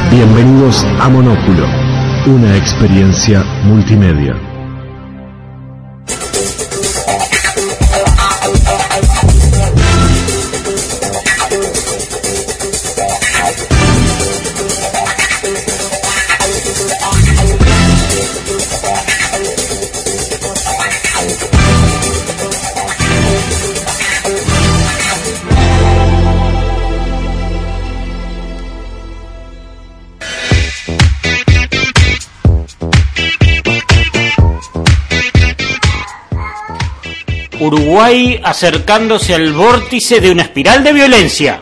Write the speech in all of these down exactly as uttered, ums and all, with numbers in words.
Bienvenidos a Monóculo, una experiencia multimedia. Uruguay acercándose al vórtice de una espiral de violencia.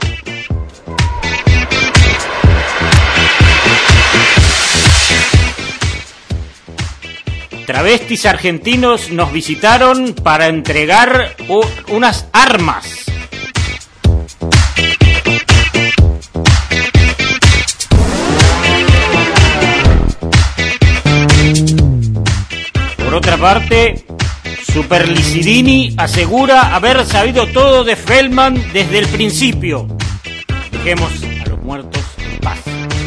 Travestis argentinos nos visitaron para entregar u- unas armas. Por otra parte, Superlicidini asegura haber sabido todo de Feldman desde el principio. Dejemos a los muertos en paz.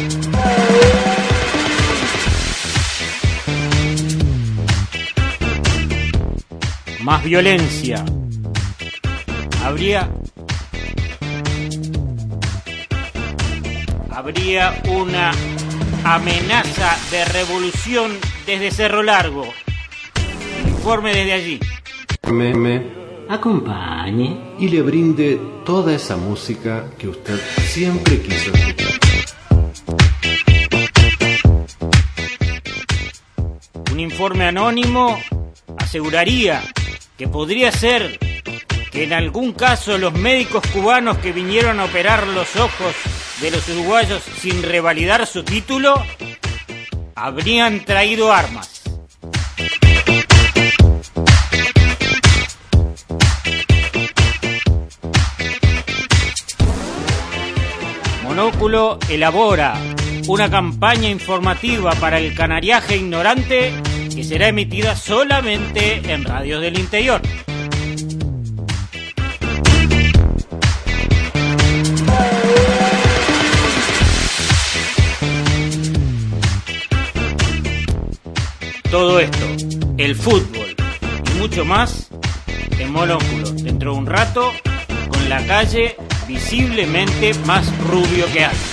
Más violencia. Habría... Habría una amenaza de revolución desde Cerro Largo. Informe desde allí. Me, me acompañe y le brinde toda esa música que usted siempre quiso escuchar. Un informe anónimo aseguraría que podría ser que en algún caso los médicos cubanos que vinieron a operar los ojos de los uruguayos sin revalidar su título habrían traído armas. Monóculo elabora una campaña informativa para el canariaje ignorante que será emitida solamente en radios del interior. Todo esto, el fútbol y mucho más en Monóculo. Dentro de un rato, con la calle visiblemente más rubio que antes.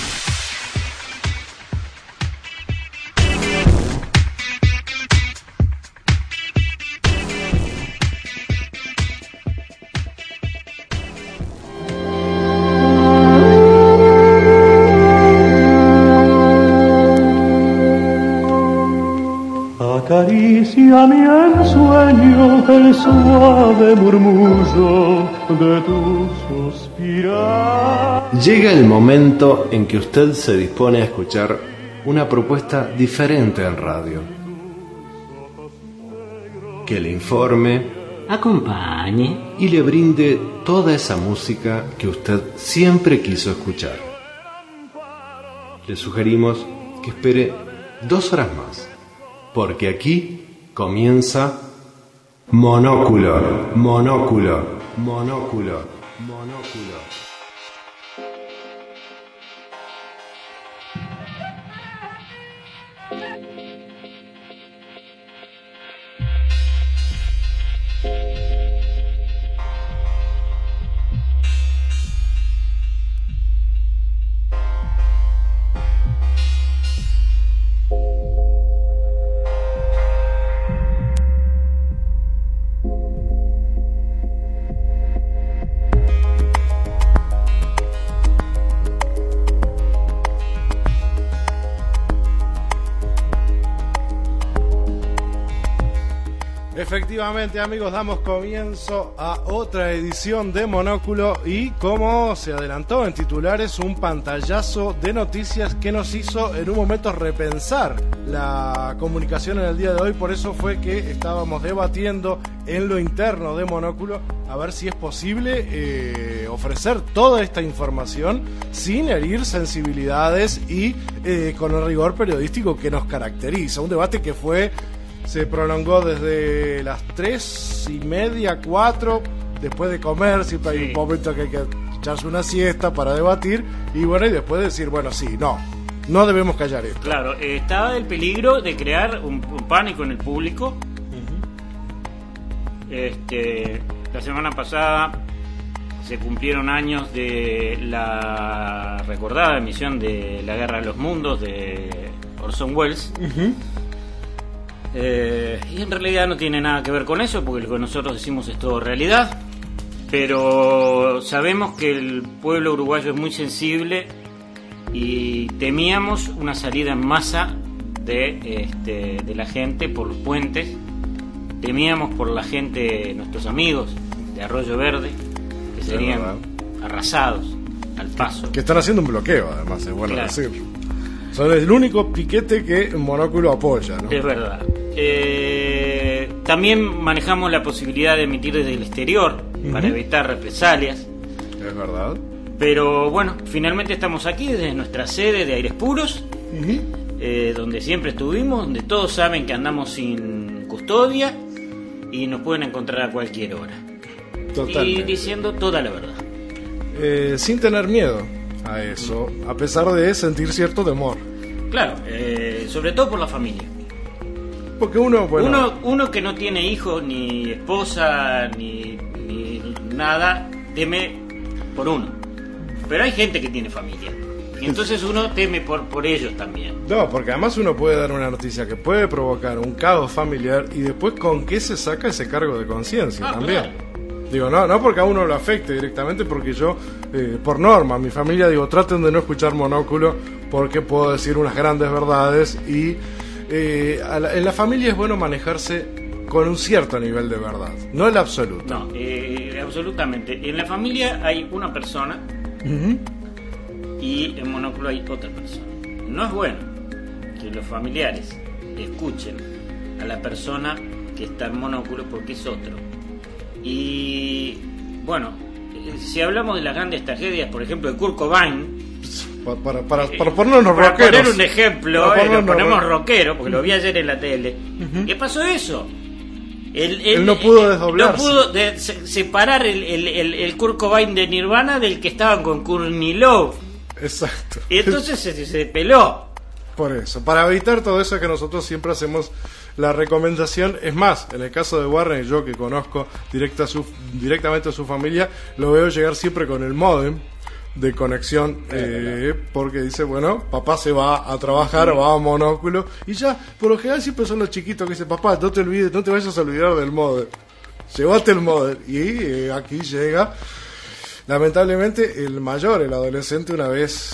Acaricia mi ensueño el suave murmullo de tu suspirar. Llega el momento en que usted se dispone a escuchar una propuesta diferente en radio. Que le informe, acompañe y le brinde toda esa música que usted siempre quiso escuchar. Le sugerimos que espere dos horas más, porque aquí comienza Monóculo, Monóculo, Monóculo, Monóculo. Efectivamente, amigos, damos comienzo a otra edición de Monóculo y, como se adelantó en titulares, un pantallazo de noticias que nos hizo en un momento repensar la comunicación en el día de hoy. Por eso fue que estábamos debatiendo en lo interno de Monóculo a ver si es posible eh, ofrecer toda esta información sin herir sensibilidades y eh, con el rigor periodístico que nos caracteriza. Un debate que fue... se prolongó desde las tres y media, cuatro, después de comer, siempre hay sí. un momento que hay que echarse una siesta para debatir, y bueno, y después decir, bueno, sí, no, No debemos callar esto. Claro, eh, estaba el peligro de crear un, un pánico en el público. Uh-huh. Este, la semana pasada se cumplieron años de la recordada emisión de La Guerra de los Mundos de Orson Welles. Uh-huh. eh, y en realidad no tiene nada que ver con eso, porque lo que nosotros decimos es todo realidad. Pero sabemos que el pueblo uruguayo es muy sensible y temíamos una salida en masa de, este, de la gente por los puentes. Temíamos por la gente, nuestros amigos de Arroyo Verde, que serían arrasados al paso. Que están haciendo un bloqueo, además, es bueno claro. decirlo. Son el único piquete que Monóculo apoya, ¿no? Es verdad. Eh, también manejamos la posibilidad de emitir desde el exterior, uh-huh, para evitar represalias. Es verdad. Pero bueno, finalmente estamos aquí desde nuestra sede de Aires Puros, uh-huh, eh, donde siempre estuvimos, donde todos saben que andamos sin custodia y nos pueden encontrar a cualquier hora. Totalmente. Y diciendo toda la verdad. Eh, sin tener miedo a eso, a pesar de sentir cierto temor. Claro, eh, sobre todo por la familia. Porque uno, bueno... Uno, uno que no tiene hijos, ni esposa, ni, ni nada, teme por uno. Pero hay gente que tiene familia. Y entonces uno teme por, por ellos también. No, porque además uno puede dar una noticia que puede provocar un caos familiar y después con qué se saca ese cargo de conciencia, ah, también. Claro. Digo, no, no porque a uno lo afecte directamente, porque yo, eh, por norma, mi familia, digo, traten de no escuchar Monóculo porque puedo decir unas grandes verdades y eh, a la, en la familia es bueno manejarse con un cierto nivel de verdad, no el absoluto. No, eh, absolutamente. En la familia hay una persona, uh-huh, y en Monóculo hay otra persona. No es bueno que los familiares escuchen a la persona que está en Monóculo porque es otro. Y bueno, si hablamos de las grandes tragedias, por ejemplo de Kurt Cobain, para, para, para, para ponernos para rockeros, poner un ejemplo, para eh, lo ponemos ro- rockero, porque lo vi ayer en la tele. Uh-huh. ¿Qué pasó eso? Él, él, él no pudo desdoblarse. No pudo de, se, separar el, el, el, el Kurt Cobain de Nirvana del que estaban con Courtney Love. Exacto. Y entonces se, se peló. Por eso, para evitar todo eso que nosotros siempre hacemos la recomendación. Es más, en el caso de Warren, yo que conozco directa a su, directamente a su familia, lo veo llegar siempre con el módem de conexión, eh, porque dice, bueno, papá se va a trabajar, sí, va a Monóculo, y ya, por lo general siempre son los chiquitos que dicen, papá, no te olvides, no te vayas a olvidar del módem, llévate el módem, y eh, aquí llega, lamentablemente, el mayor, el adolescente, una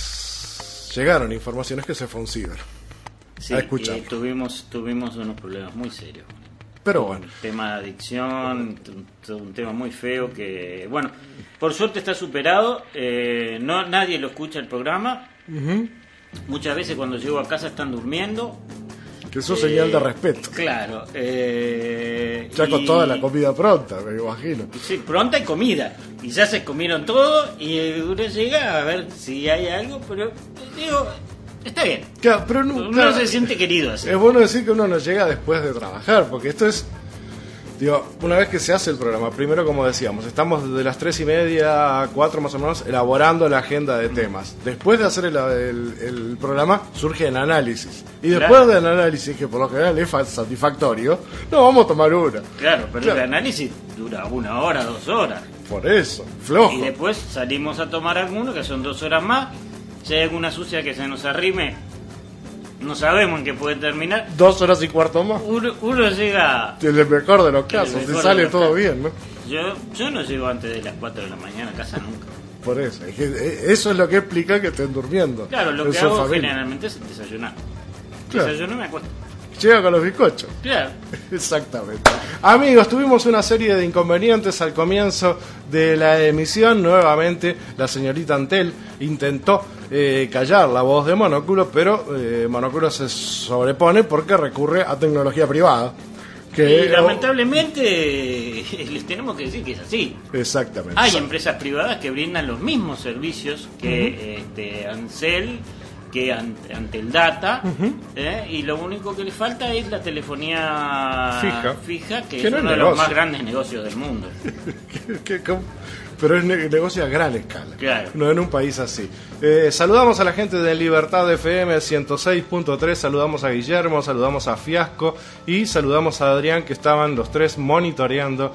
vez llegaron informaciones que se fue un ciber. Sí, y tuvimos, tuvimos unos problemas muy serios. Pero bueno. Un tema de adicción, un, un tema muy feo que, bueno, por suerte está superado. Eh, no, nadie lo escucha el programa. Uh-huh. Muchas veces cuando llego a casa están durmiendo. Que eso es eh, señal de respeto. Claro. Eh, ya con y, toda la comida pronta, me imagino. Sí, pronta y comida. Y ya se comieron todo y uno llega a ver si hay algo, pero digo... Está bien. Claro, pero no, uno claro, se siente querido así. Es bueno decir que uno no llega después de trabajar, porque esto es, digo, una vez que se hace el programa, primero como decíamos, estamos desde las tres y media a cuatro más o menos elaborando la agenda de temas. Después de hacer el, el, el programa surge el análisis. Y después claro. del análisis, que por lo general es satisfactorio, no, vamos a tomar una. Claro, pero claro. el análisis dura una hora, dos horas. Por eso, flojo. Y después salimos a tomar alguno, que son dos horas más. Si hay alguna sucia que se nos arrime, no sabemos en qué puede terminar. Dos horas y cuarto más. Uno, uno llega... En el mejor de los casos, si sale todo casos. bien, ¿no? Yo, yo no llego antes de las cuatro de la mañana a casa nunca. Por eso, es que eso es lo que explica que estén durmiendo. Claro, lo que hago familia. generalmente es desayunar. Claro. Desayuno y me acuesto. Llega con los bizcochos. Claro. Exactamente. Amigos, tuvimos una serie de inconvenientes al comienzo de la emisión. Nuevamente, la señorita Antel intentó eh, callar la voz de Monóculo, pero eh, Monóculo se sobrepone porque recurre a tecnología privada. Que, y lamentablemente oh, les tenemos que decir que es así. Exactamente. Hay empresas privadas que brindan los mismos servicios que uh-huh. este, Ansel, que ante, ante el data, uh-huh. ¿eh? Y lo único que le falta es la telefonía fija, fija que, que es no uno es de negocio. los más grandes negocios del mundo. ¿Qué, qué, pero es ne- negocio a gran escala. Claro. No en un país así. Eh, saludamos a la gente de Libertad F M ciento seis punto tres, saludamos a Guillermo, saludamos a Fiasco y saludamos a Adrián, que estaban los tres monitoreando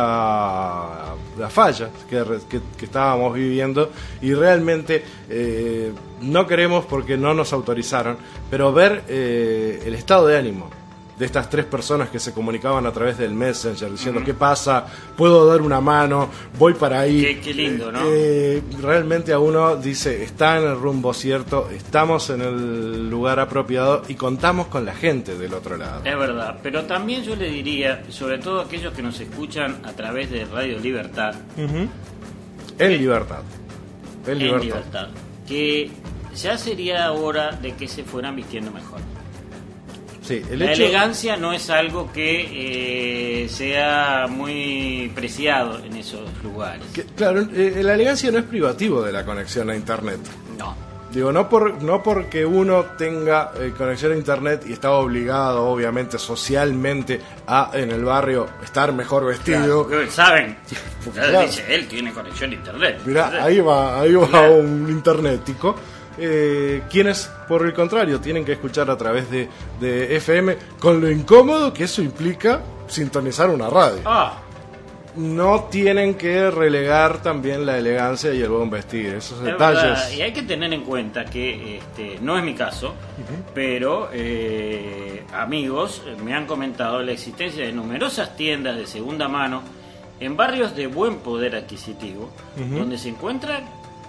la, la falla que, que, que estábamos viviendo, y realmente eh, no queremos porque no nos autorizaron, pero ver eh, el estado de ánimo de estas tres personas que se comunicaban a través del Messenger diciendo, uh-huh, ¿qué pasa? ¿Puedo dar una mano? Voy para ahí. Qué, qué lindo, ¿no? Eh, realmente a uno dice, está en el rumbo cierto, estamos en el lugar apropiado y contamos con la gente del otro lado. Es verdad, pero también yo le diría, sobre todo aquellos que nos escuchan a través de Radio Libertad. Uh-huh. En libertad. En, en libertad. libertad. Que ya sería hora de que se fueran vistiendo mejor. Sí, el la hecho... elegancia no es algo que eh, sea muy preciado en esos lugares. Que, claro, eh, la elegancia no es privativo de la conexión a internet. No. Digo, no por no porque uno tenga eh, conexión a internet y está obligado, obviamente, socialmente, a en el barrio estar mejor vestido. Claro, saben, claro. Dice, él tiene conexión a internet. Mirá, ahí va, ahí va claro. Un internetico. Eh, quienes, por el contrario, tienen que escuchar a través de, de F M, con lo incómodo que eso implica sintonizar una radio. Ah. No tienen que relegar también la elegancia y el buen vestir, esos detalles. Verdad, y hay que tener en cuenta que este, no es mi caso, uh-huh, pero eh, amigos me han comentado la existencia de numerosas tiendas de segunda mano en barrios de buen poder adquisitivo, uh-huh, donde se encuentran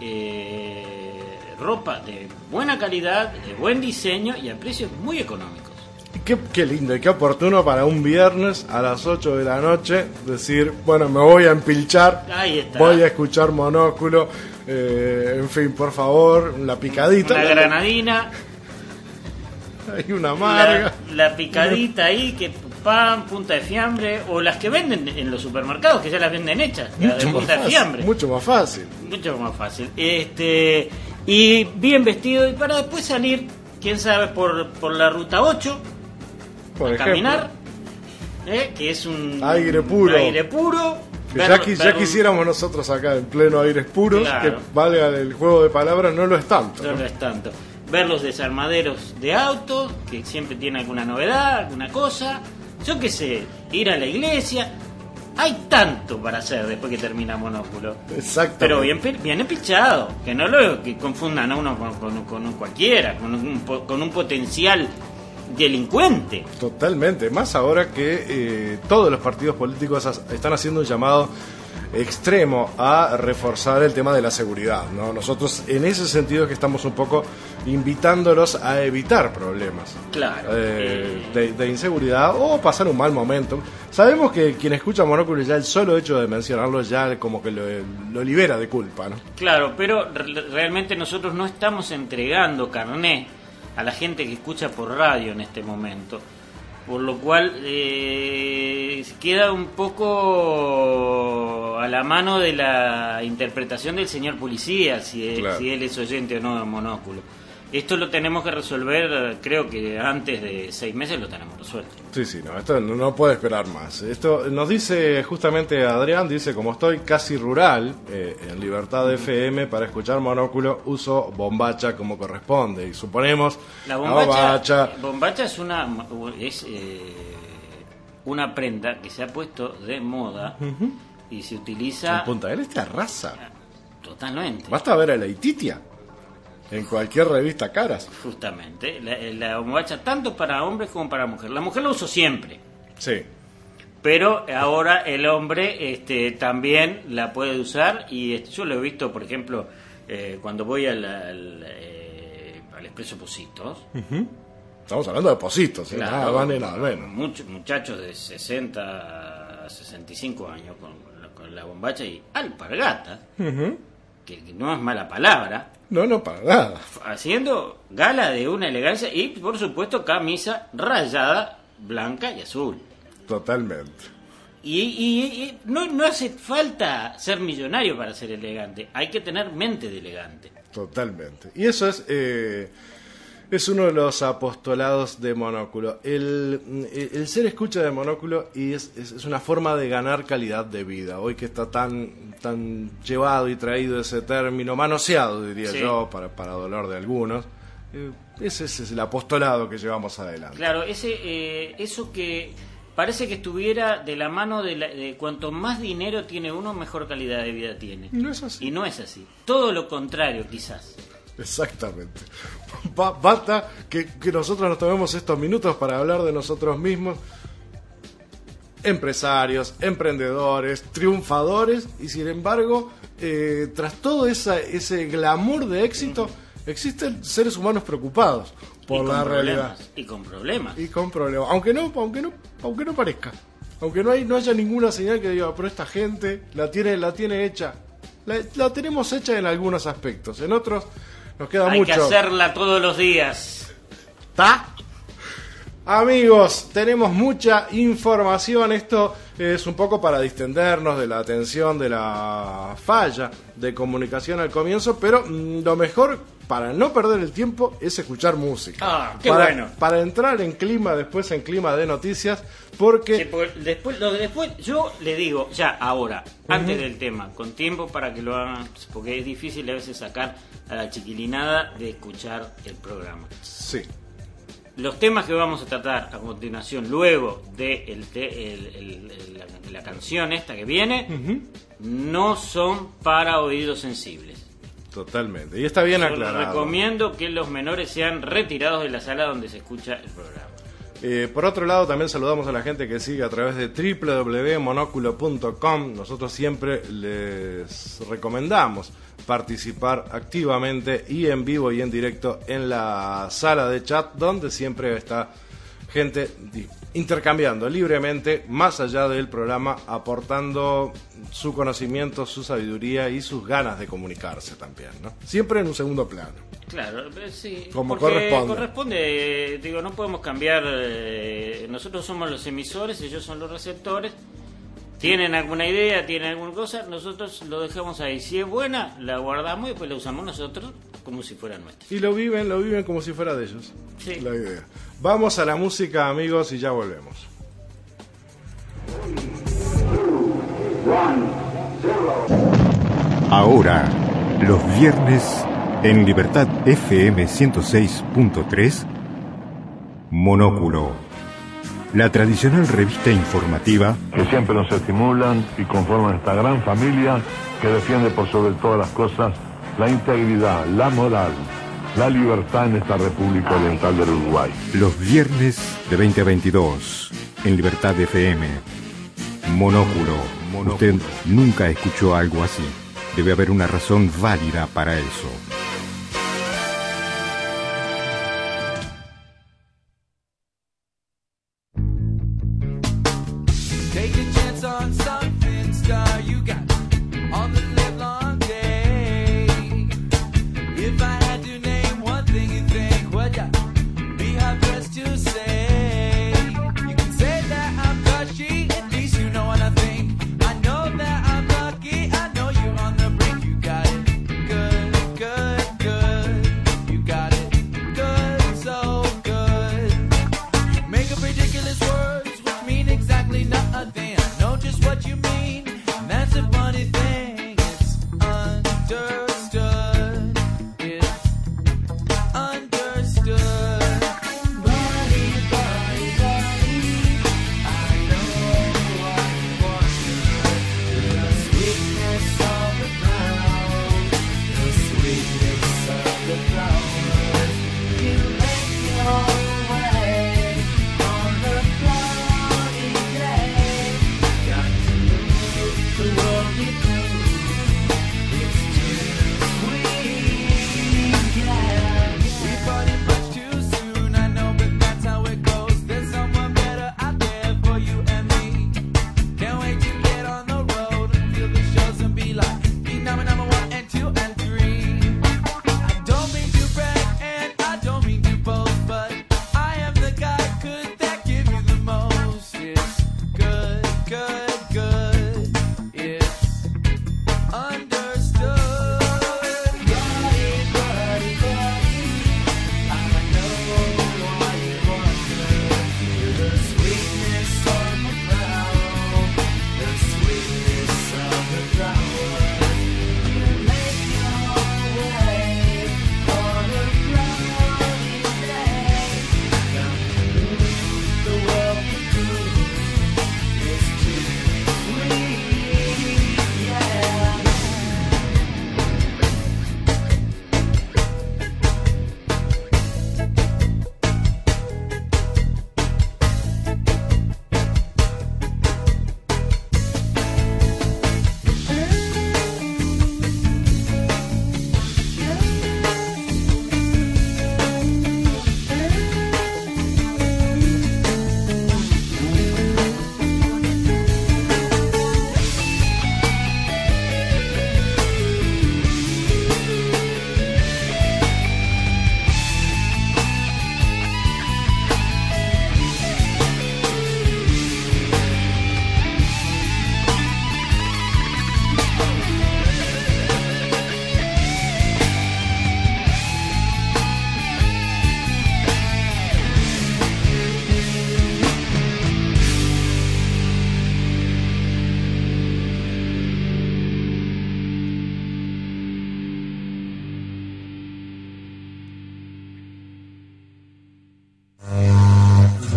eh, ropa de buena calidad, de buen diseño y a precios muy económicos. Qué, qué lindo y qué oportuno para un viernes a las ocho de la noche decir, bueno, me voy a empilchar, ahí está, voy a escuchar Monóculo, eh, en fin, por favor, la picadita. Una granadina. Hay una amarga. La, la picadita ahí, que pan, punta de fiambre, o las que venden en los supermercados, que ya las venden hechas, mucho de punta fácil, de fiambre. Mucho más fácil. Mucho más fácil. Este, y bien vestido, y para después salir, quién sabe, por, por la ruta ocho, por a ejemplo, caminar, ¿eh? Que es un aire puro. Aire puro. Que ver, ya, qui- ver ya un... quisiéramos nosotros acá en pleno aires puros, claro, que valga el juego de palabras, no lo es tanto. No, ¿no? lo es tanto. Ver los desarmaderos de autos, que siempre tienen alguna novedad, alguna cosa. Yo qué sé, ir a la iglesia. Hay tanto para hacer después que termina Monóculo. Exacto. Pero bien, bien espichado. Que no lo que confundan a uno con, con, con un cualquiera, con un, con un potencial delincuente. Totalmente, más ahora que eh, todos los partidos políticos as- están haciendo un llamado extremo a reforzar el tema de la seguridad, ¿no? Nosotros en ese sentido que estamos un poco invitándolos a evitar problemas, claro, eh, eh... de, de inseguridad o pasar un mal momento. Sabemos que quien escucha Monóculo, ya el solo hecho de mencionarlo ya como que lo, lo libera de culpa, ¿no? Claro, pero re- realmente nosotros no estamos entregando carné a la gente que escucha por radio en este momento, por lo cual eh, queda un poco a la mano de la interpretación del señor policía, si él, claro, si él es oyente o no de Monóculo. Esto lo tenemos que resolver, creo que antes de seis meses lo tenemos resuelto. Sí, sí, no, esto no, no puede esperar más. Esto nos dice justamente Adrián, dice, como estoy casi rural, eh, en Libertad F M, para escuchar Monóculo, uso bombacha como corresponde. Y suponemos, la bombacha, la bombacha, bombacha es una es eh, una prenda que se ha puesto de moda, uh-huh, y se utiliza... En Punta del Este arrasa. Totalmente. Basta ver a la Ititia en cualquier revista Caras. Justamente, la, la bombacha tanto para hombres como para mujeres. La mujer la uso siempre. Sí. Pero ahora el hombre este, también la puede usar, y este, yo lo he visto, por ejemplo, eh, cuando voy al, al, eh, al Expreso Positos. Uh-huh. Estamos hablando de Positos, claro, nada más ni nada menos. Muchos muchachos de sesenta a sesenta y cinco años con, con la bombacha y alpargatas, uh-huh, que, que no es mala palabra. No, no, para nada. Haciendo gala de una elegancia y, por supuesto, camisa rayada, blanca y azul. Totalmente. Y, y, y no, no hace falta ser millonario para ser elegante. Hay que tener mente de elegante. Totalmente. Y eso es... Eh, Es uno de los apostolados de Monóculo. El, el, el ser escucha de Monóculo y es, es, es una forma de ganar calidad de vida. Hoy que está tan, tan llevado y traído ese término, manoseado diría sí. yo, para, para dolor de algunos. Eh, ese, ese es el apostolado que llevamos adelante. Claro, ese eh, eso que parece que estuviera de la mano de, la, de cuanto más dinero tiene uno, mejor calidad de vida tiene. No es así. Y no es así. Todo lo contrario, quizás. Exactamente. Ba- basta que, que nosotros nos tomemos estos minutos para hablar de nosotros mismos, empresarios, emprendedores, triunfadores, y sin embargo, eh, tras todo esa, ese glamour de éxito, existen seres humanos preocupados por la realidad. Y con problemas. Y con problemas. Aunque no, aunque no, aunque no parezca. Aunque no hay, no haya ninguna señal que diga, pero esta gente la tiene, la tiene hecha. La, la tenemos hecha en algunos aspectos. En otros nos queda Hay mucho. Hay que hacerla todos los días. ¿Está? Amigos, tenemos mucha información. Esto es un poco para distendernos de la atención de la falla de comunicación al comienzo, pero mmm, lo mejor para no perder el tiempo es escuchar música. Ah, qué para, bueno. Para entrar en clima, después en clima de noticias, porque... Sí, porque después, lo, después yo le digo, ya ahora, uh-huh. antes del tema, con tiempo para que lo hagan, porque es difícil a veces sacar a la chiquilinada de escuchar el programa. Sí. Los temas que vamos a tratar a continuación, luego de el, el, el, el, la, la canción esta que viene, uh-huh. no son para oídos sensibles. Totalmente, y está bien aclarado. Les recomiendo que los menores sean retirados de la sala donde se escucha el programa. Eh, por otro lado, también saludamos a la gente que sigue a través de doble u doble u doble u punto monóculo punto com. Nosotros siempre les recomendamos participar activamente y en vivo y en directo en la sala de chat, donde siempre está gente intercambiando libremente, más allá del programa, aportando su conocimiento, su sabiduría y sus ganas de comunicarse también, ¿no? Siempre en un segundo plano. Claro, sí. Como porque corresponde. corresponde, digo, no podemos cambiar, eh, nosotros somos los emisores, ellos son los receptores. Tienen alguna idea, tienen alguna cosa, nosotros lo dejamos ahí. Si es buena, la guardamos y después la usamos nosotros como si fuera nuestra. Y lo viven, lo viven como si fuera de ellos. Sí. La idea. Vamos a la música, amigos, y ya volvemos. Ahora, los viernes, en Libertad F M ciento seis punto tres, Monóculo. La tradicional revista informativa que siempre nos estimulan y conforman esta gran familia que defiende por sobre todas las cosas la integridad, la moral, la libertad en esta República Oriental del Uruguay. Los viernes de veinte a veintidós en Libertad F M. Monóculo. Monóculo. Usted nunca escuchó algo así. Debe haber una razón válida para eso. Good.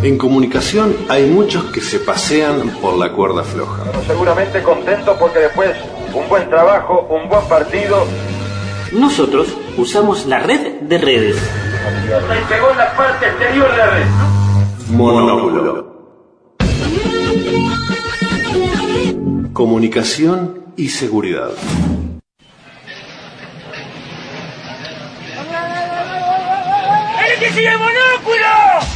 En comunicación hay muchos que se pasean por la cuerda floja. Pero seguramente contento porque después un buen trabajo, un buen partido. Nosotros usamos la red de redes. Se pegó en la parte exterior de la red. Monóculo. Comunicación y seguridad. ¡El que sigue Monóculo!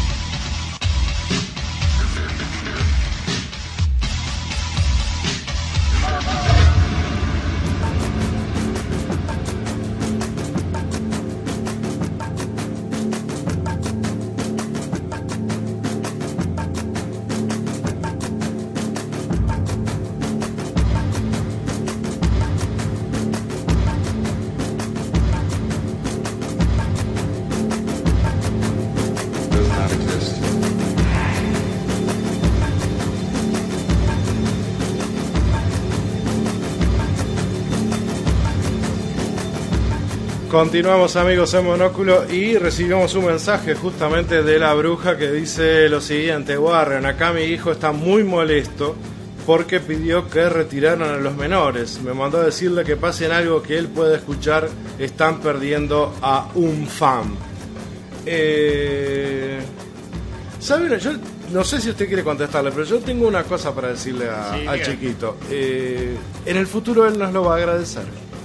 Continuamos, amigos, en Monóculo y recibimos un mensaje justamente de la bruja que dice lo siguiente: Warren, acá mi hijo está muy molesto porque pidió que retiraran a los menores. Me mandó a decirle que pasen algo que él pueda escuchar. Están perdiendo a un fan. Eh... ¿Saben? Yo no sé si usted quiere contestarle, pero yo tengo una cosa para decirle a, sí, al chiquito. Eh, en el futuro él nos lo va a agradecer.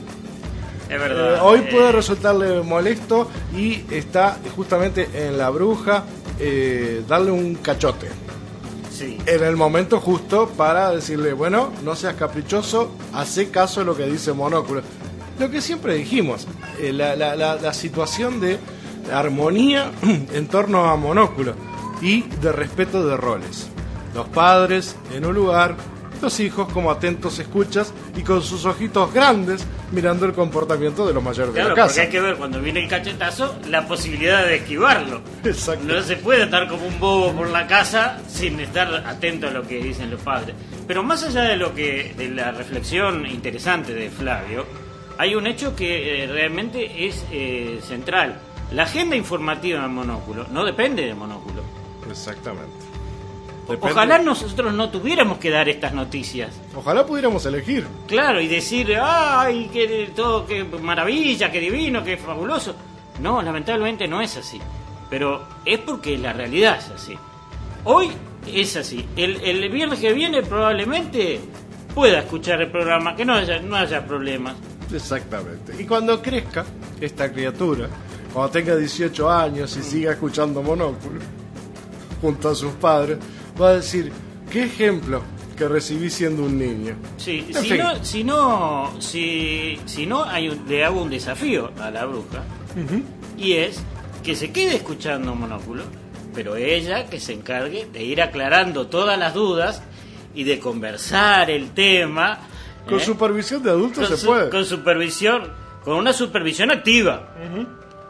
Es verdad. Eh, hoy puede resultarle molesto y está justamente en la bruja eh, darle un cachote. Sí. En el momento justo para decirle, bueno, no seas caprichoso, hace caso a lo que dice Monóculo. Lo que siempre dijimos, eh, la, la, la, la situación de armonía en torno a Monóculo y de respeto de roles. Los padres en un lugar, los hijos como atentos escuchas y con sus ojitos grandes mirando el comportamiento de los mayores claro, de la casa. Porque hay que ver cuando viene el cachetazo la posibilidad de esquivarlo. Exacto. No se puede estar como un bobo por la casa sin estar atento a lo que dicen los padres. Pero más allá de lo que de la reflexión interesante de Flavio, hay un hecho que eh, realmente es eh, central. La agenda informativa en Monóculo no depende de Monóculo. Exactamente. Depende. Ojalá nosotros no tuviéramos que dar estas noticias. Ojalá pudiéramos elegir. Claro, y decir, ay, qué todo, qué maravilla, qué divino, qué fabuloso. No, lamentablemente no es así. Pero es porque la realidad es así. Hoy es así. El, el viernes que viene probablemente pueda escuchar el programa, que no haya, no haya problemas. Exactamente. Y cuando crezca esta criatura, cuando tenga dieciocho años y mm. siga escuchando Monóculo junto a sus padres, va a decir, qué ejemplo que recibí siendo un niño. Sí, si no, si no, si, si no hay un, le hago un desafío a la bruja, uh-huh. y es que se quede escuchando Monóculo, pero ella que se encargue de ir aclarando todas las dudas y de conversar el tema. Con ¿eh? supervisión de adultos con se su, puede. Con supervisión, con una supervisión activa. Uh-huh.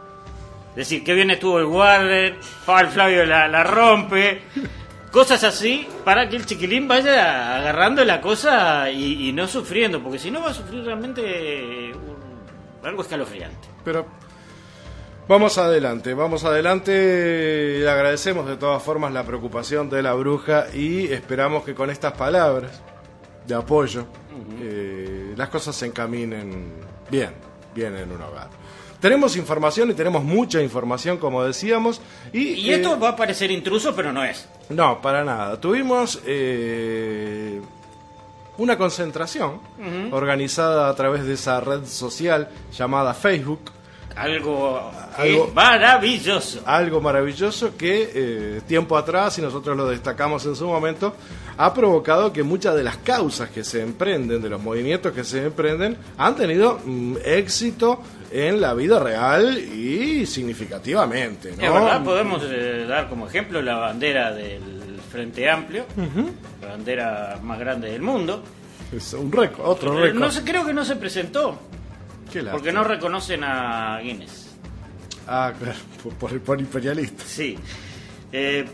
Es decir, que bien estuvo el Warren, el Flavio la, la rompe, cosas así, para que el chiquilín vaya agarrando la cosa y, y no sufriendo, porque si no va a sufrir realmente un, algo escalofriante. Pero vamos adelante, vamos adelante, le agradecemos de todas formas la preocupación de la bruja y esperamos que con estas palabras de apoyo uh-huh. eh, las cosas se encaminen bien, bien en un hogar. Tenemos información y tenemos mucha información, como decíamos. Y, y esto eh, va a parecer intruso, pero no es. No, para nada. Tuvimos eh, una concentración uh-huh. organizada a través de esa red social llamada Facebook. Algo, algo maravilloso. Algo maravilloso que eh, tiempo atrás, y nosotros lo destacamos en su momento, ha provocado que muchas de las causas que se emprenden, de los movimientos que se emprenden, han tenido mm, éxito en la vida real y significativamente, ¿no? Es verdad, podemos eh, dar como ejemplo la bandera del Frente Amplio, uh-huh. la bandera más grande del mundo. Es un récord, otro récord. No se, creo que no se presentó. Qué lástima. Porque no reconocen a Guinness. Ah, claro, por, por imperialista. Sí. Eh,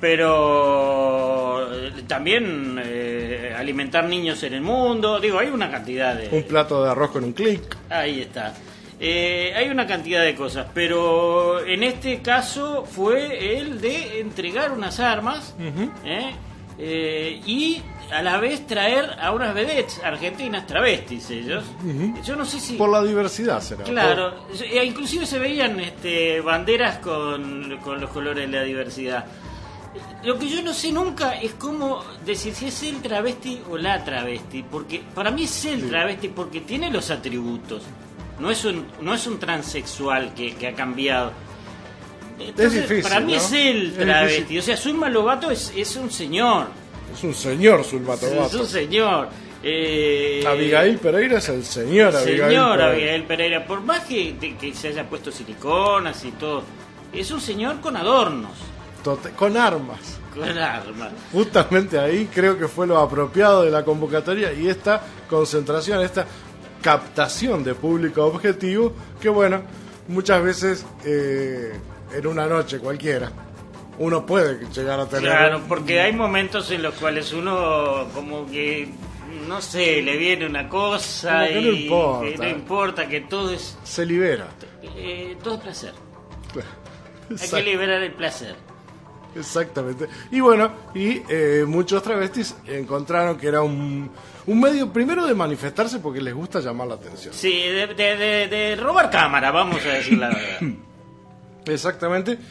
pero también eh, alimentar niños en el mundo, digo, hay una cantidad de... Un plato de arroz con un clic. Ahí está. Eh, hay una cantidad de cosas, pero en este caso fue el de entregar unas armas uh-huh. ¿eh? Eh, y a la vez traer a unas vedettes argentinas, travestis ellos. Uh-huh. Yo no sé si... Por la diversidad será. Claro, por... inclusive se veían este, banderas con, con los colores de la diversidad. Lo que yo no sé nunca es cómo decir si es el travesti o la travesti, porque para mí es el sí. travesti porque tiene los atributos. No es un, no es un transexual que, que ha cambiado. Entonces, es difícil, para mí ¿no? es el travesti. O sea, Zulma Lobato es, es un señor. Es un señor Zulma Lobato. Es un señor. Eh, Abigail Pereira es el señor Abigail Señor Pereira. Abigail Pereira. Por más que, de, que se haya puesto siliconas y todo, es un señor con adornos. Tote, con armas. Con armas. Justamente ahí creo que fue lo apropiado de la convocatoria y esta concentración, esta captación de público objetivo, que bueno, muchas veces eh, en una noche cualquiera uno puede llegar a tener. Claro, porque hay momentos en los cuales uno como que, no sé, le viene una cosa y no importa. Que no importa, que todo es... Se libera. Eh, todo es placer. Exacto. Hay que liberar el placer. Exactamente. Y bueno, y eh, muchos travestis encontraron que era un, un medio primero de manifestarse porque les gusta llamar la atención. Sí, de, de, de, de robar cámara, vamos a decir la verdad. Exactamente.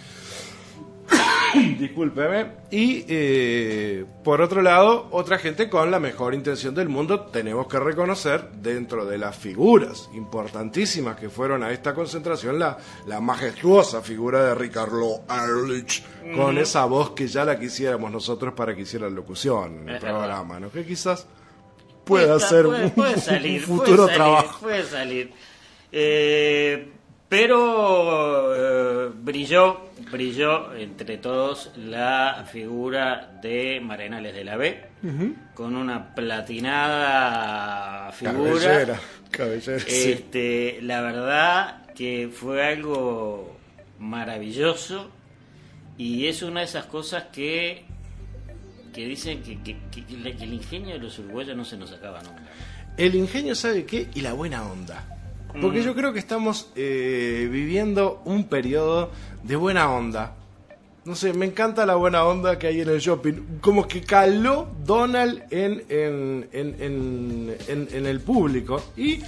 Discúlpeme. Y eh, por otro lado, otra gente con la mejor intención del mundo, tenemos que reconocer dentro de las figuras importantísimas que fueron a esta concentración, la, la majestuosa figura de Ricardo Ehrlich, mm. con esa voz que ya la quisiéramos nosotros para que hiciera locución en el es programa, verdad. ¿No? Que quizás pueda Esta, ser puede, un, puede salir, un futuro puede salir, trabajo. Puede salir. Eh, pero eh, brilló, brilló entre todos la figura de Marenales de la B, uh-huh. con una platinada figura. Cabellera, cabellera, este, sí. La verdad que fue algo maravilloso y es una de esas cosas que que dicen que, que, que, que el ingenio de los uruguayos no se nos acaba nunca. El ingenio, ¿sabe qué? Y la buena onda. Porque yo creo que estamos eh, viviendo un periodo de buena onda. No sé, me encanta la buena onda que hay en el shopping. Como que caló Donald en, en, en, en, en, en el público. Y uh-huh.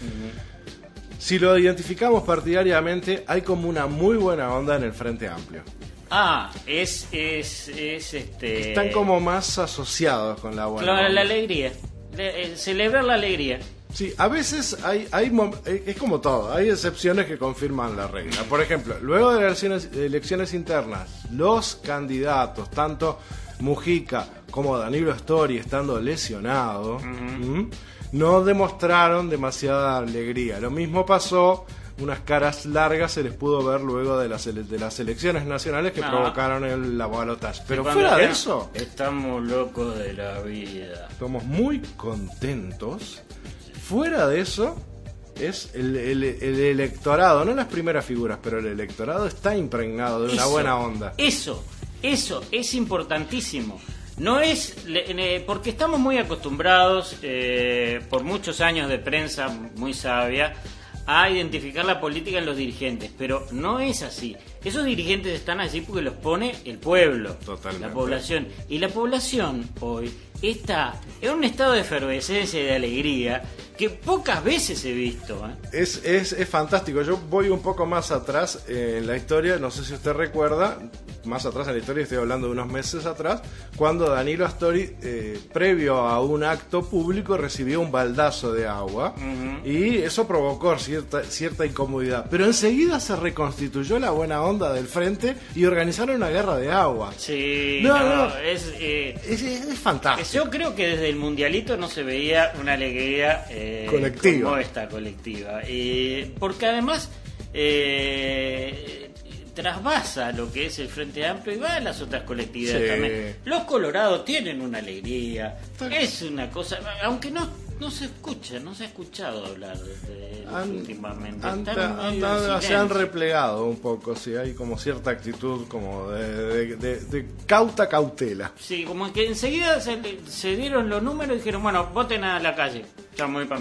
si lo identificamos partidariamente, hay como una muy buena onda en el Frente Amplio. Ah, es, es, es este... Están como más asociados con la buena claro, onda. La alegría. Le, eh, celebrar la alegría. Sí, a veces hay, hay es como todo, hay excepciones que confirman la regla. Por ejemplo, luego de las elecciones, elecciones internas, los candidatos, tanto Mujica como Danilo Astori, estando lesionado, uh-huh. no demostraron demasiada alegría. Lo mismo pasó, unas caras largas se les pudo ver luego de las, de las elecciones nacionales que ah. provocaron el la balotaje. Pero fuera de eso, estamos locos de la vida. Estamos muy contentos. Fuera de eso, es el, el, el electorado, no las primeras figuras, pero el electorado está impregnado de una eso, buena onda. Eso, eso es importantísimo. No es, porque estamos muy acostumbrados, eh, por muchos años de prensa muy sabia, a identificar la política en los dirigentes, pero no es así. Esos dirigentes están allí porque los pone el pueblo, totalmente. La población. Y la población hoy está en un estado de efervescencia y de alegría que pocas veces he visto. ¿eh? Es, es, es fantástico. Yo voy un poco más atrás eh, en la historia, no sé si usted recuerda, más atrás en la historia, estoy hablando de unos meses atrás, cuando Danilo Astori, eh, previo a un acto público, recibió un baldazo de agua, uh-huh. y eso provocó cierta, cierta incomodidad. Pero enseguida se reconstituyó la buena onda del frente y organizaron una guerra de agua. Sí, no, no, no es, eh, es, es, es fantástico. Yo creo que desde el mundialito no se veía una alegría eh, colectiva. Como esta colectiva. Eh, porque además eh, trasvasa lo que es el Frente Amplio y va a las otras colectividades sí. también. Los colorados tienen una alegría. Es una cosa, aunque no no se escucha, no se ha escuchado hablar de han, últimamente. Han, han, han, se han replegado un poco, sí, hay como cierta actitud como de, de, de, de cauta cautela. Sí, como que enseguida se, se dieron los números y dijeron, bueno, voten a la calle, ya me voy para mi casa.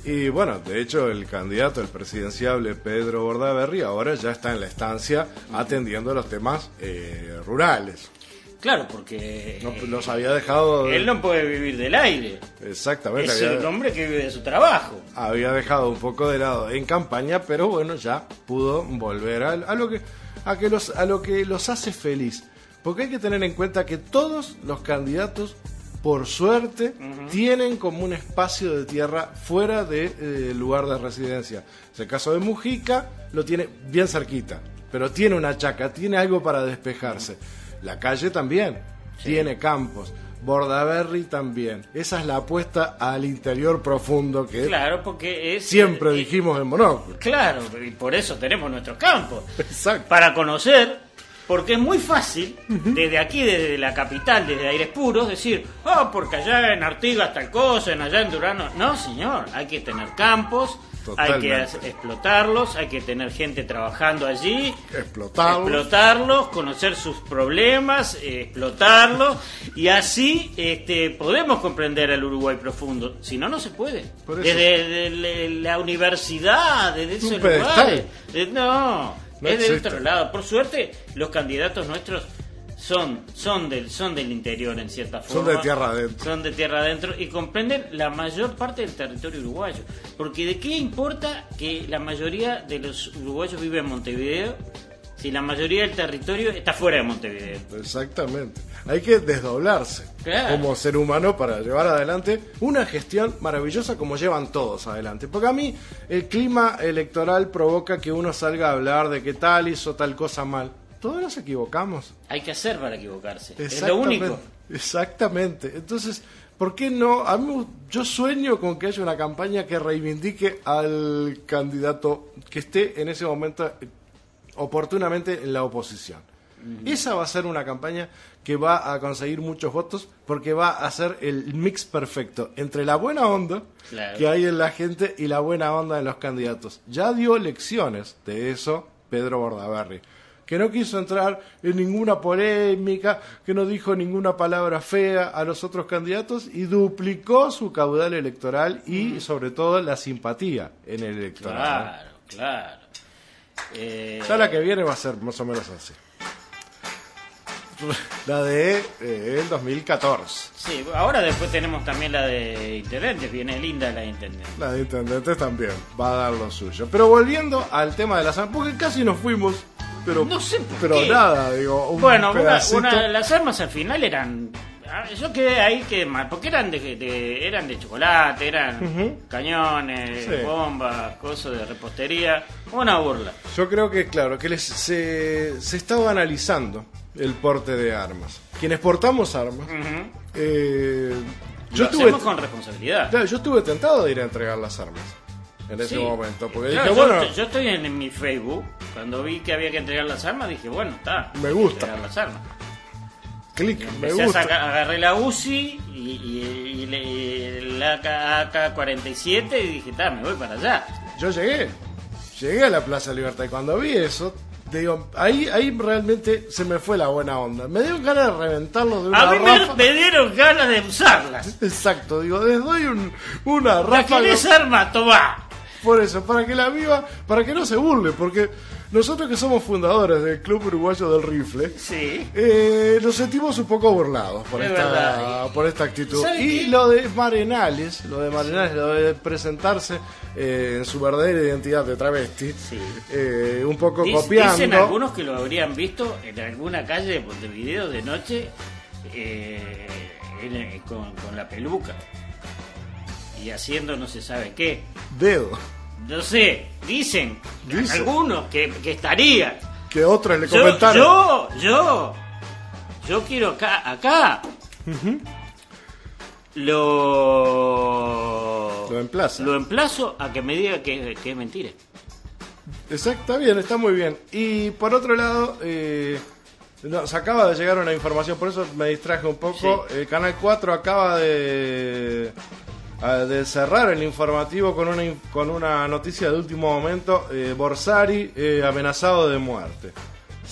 Y bueno, de hecho el candidato, el presidenciable Pedro Bordaberry, ahora ya está en la estancia atendiendo los temas eh, rurales. Claro, porque no, los había dejado... Él no puede vivir del aire. Exactamente. Es había, el hombre que vive de su trabajo. Había dejado un poco de lado en campaña, pero bueno, ya pudo volver a, a lo que a que los a lo que los hace feliz. Porque hay que tener en cuenta que todos los candidatos, por suerte, uh-huh. tienen como un espacio de tierra fuera del de, eh, lugar de residencia. En el caso de Mujica, lo tiene bien cerquita, pero tiene una chaca, tiene algo para despejarse. La Calle también, sí. tiene campos. Bordaberry también. Esa es la apuesta al interior profundo que claro, porque es, siempre eh, dijimos en Monóculo. Claro, y por eso tenemos nuestros campos. Exacto. Para conocer, porque es muy fácil, uh-huh. desde aquí, desde la capital, desde Aires Puros, decir, oh, porque allá en Artigas tal cosa, en allá en Durano. No, señor, hay que tener campos. Totalmente. Hay que explotarlos, hay que tener gente trabajando allí, explotarlos, explotarlos conocer sus problemas, eh, explotarlos, y así este, podemos comprender al Uruguay profundo. Si no, no se puede. Desde, desde la universidad, desde esos lugares. De, no, no es de otro lado. Por suerte, los candidatos nuestros son son del son del interior en cierta forma. Son de tierra adentro. Son de tierra adentro y comprenden la mayor parte del territorio uruguayo. Porque ¿de qué importa que la mayoría de los uruguayos vive en Montevideo si la mayoría del territorio está fuera de Montevideo? Exactamente. Hay que desdoblarse claro. como ser humano para llevar adelante una gestión maravillosa como llevan todos adelante. Porque a mí el clima electoral provoca que uno salga a hablar de que tal hizo tal cosa mal. Todos nos equivocamos. Hay que hacer para equivocarse. Es lo único. Exactamente. Entonces, ¿por qué no? A mí, yo sueño con que haya una campaña que reivindique al candidato que esté en ese momento oportunamente en la oposición. Uh-huh. Esa va a ser una campaña que va a conseguir muchos votos porque va a ser el mix perfecto entre la buena onda claro. que hay en la gente y la buena onda en los candidatos. Ya dio lecciones de eso Pedro Bordaberry, que no quiso entrar en ninguna polémica, que no dijo ninguna palabra fea a los otros candidatos y duplicó su caudal electoral y, sobre todo, la simpatía en el electorado. Claro, claro. Eh... Ya la que viene va a ser más o menos así. La de eh, el dos mil catorce. Sí, ahora después tenemos también la de intendentes, viene linda la de intendentes. La de intendentes también va a dar lo suyo. Pero volviendo al tema de las armas, porque casi nos fuimos, pero, no sé por pero qué. nada, digo, un bueno, una, pedacito. una, las armas al final eran, yo quedé ahí que mal, porque eran de, de eran de chocolate, eran uh-huh. cañones, sí. bombas, cosas de repostería, una burla. Yo creo que claro, que les, se, se está banalizando el porte de armas. Quienes portamos armas, uh-huh. eh, yo lo tuve, hacemos con responsabilidad. Claro, yo estuve tentado de ir a entregar las armas en ese sí. momento, porque claro, dije, yo, bueno, yo estoy en, en mi Facebook, cuando vi que había que entregar las armas, dije, bueno, está, me gusta entregar las armas. Clic, me gusta. A sacar, agarré la U C I y, y, y, y la A K cuarenta y siete y dije, está, me voy para allá. Yo llegué, llegué a la Plaza Libertad y cuando vi eso, digo, ahí, ahí realmente se me fue la buena onda. Me dieron ganas de reventarlo de una ráfaga. A mí ráfaga. me, me dieron ganas de usarlas. Exacto, digo, les doy un, una la ráfaga. ¿La querés arma? Tomá. Por eso, para que la viva, para que no se burle, porque nosotros que somos fundadores del Club Uruguayo del Rifle, sí. eh, nos sentimos un poco burlados por, esta, por esta actitud. Y qué? lo de Marenales, lo de Marenales, lo de presentarse eh, en su verdadera identidad de travesti, sí. eh, un poco Dic- copiando. Dicen algunos que lo habrían visto en alguna calle de Montevideo de noche eh, en, con, con la peluca. Y haciendo no se sabe qué. Dedo. No sé, dicen, dicen. algunos que, que estaría. Que otros le yo, comentaron. Yo, yo, yo quiero acá, acá. Uh-huh. Lo. Lo emplazo. Lo emplazo a que me diga que, que es mentira. Exacto, está bien, está muy bien. Y por otro lado, eh, nos acaba de llegar una información, por eso me distraje un poco. Sí. El Canal cuatro acaba de. de cerrar el informativo con una con una noticia de último momento. eh, Borsari eh, amenazado de muerte.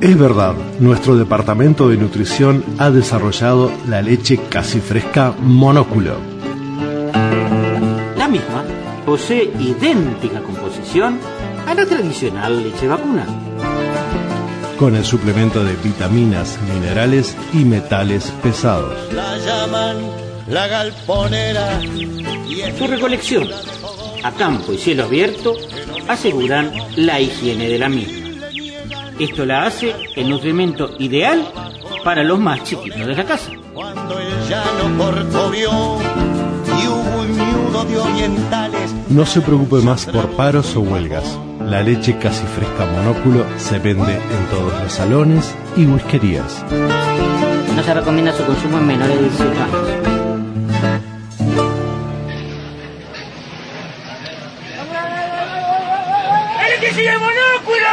Es verdad, nuestro departamento de nutrición ha desarrollado la leche casi fresca Monóculo. La misma posee idéntica composición a la tradicional leche vacuna, con el suplemento de vitaminas, minerales y metales pesados. La llaman la galponera. Su recolección a campo y cielo abierto aseguran la higiene de la misma. Esto la hace el nutrimento ideal para los más chiquitos de la casa. Cuando el llano corcovió y hubo un miudo de orientales. No se preocupe más por paros o huelgas. La leche casi fresca Monóculo se vende en todos los salones y whiskerías. No se recomienda su consumo en menores de dieciocho años. ¡El que sigue Monóculo!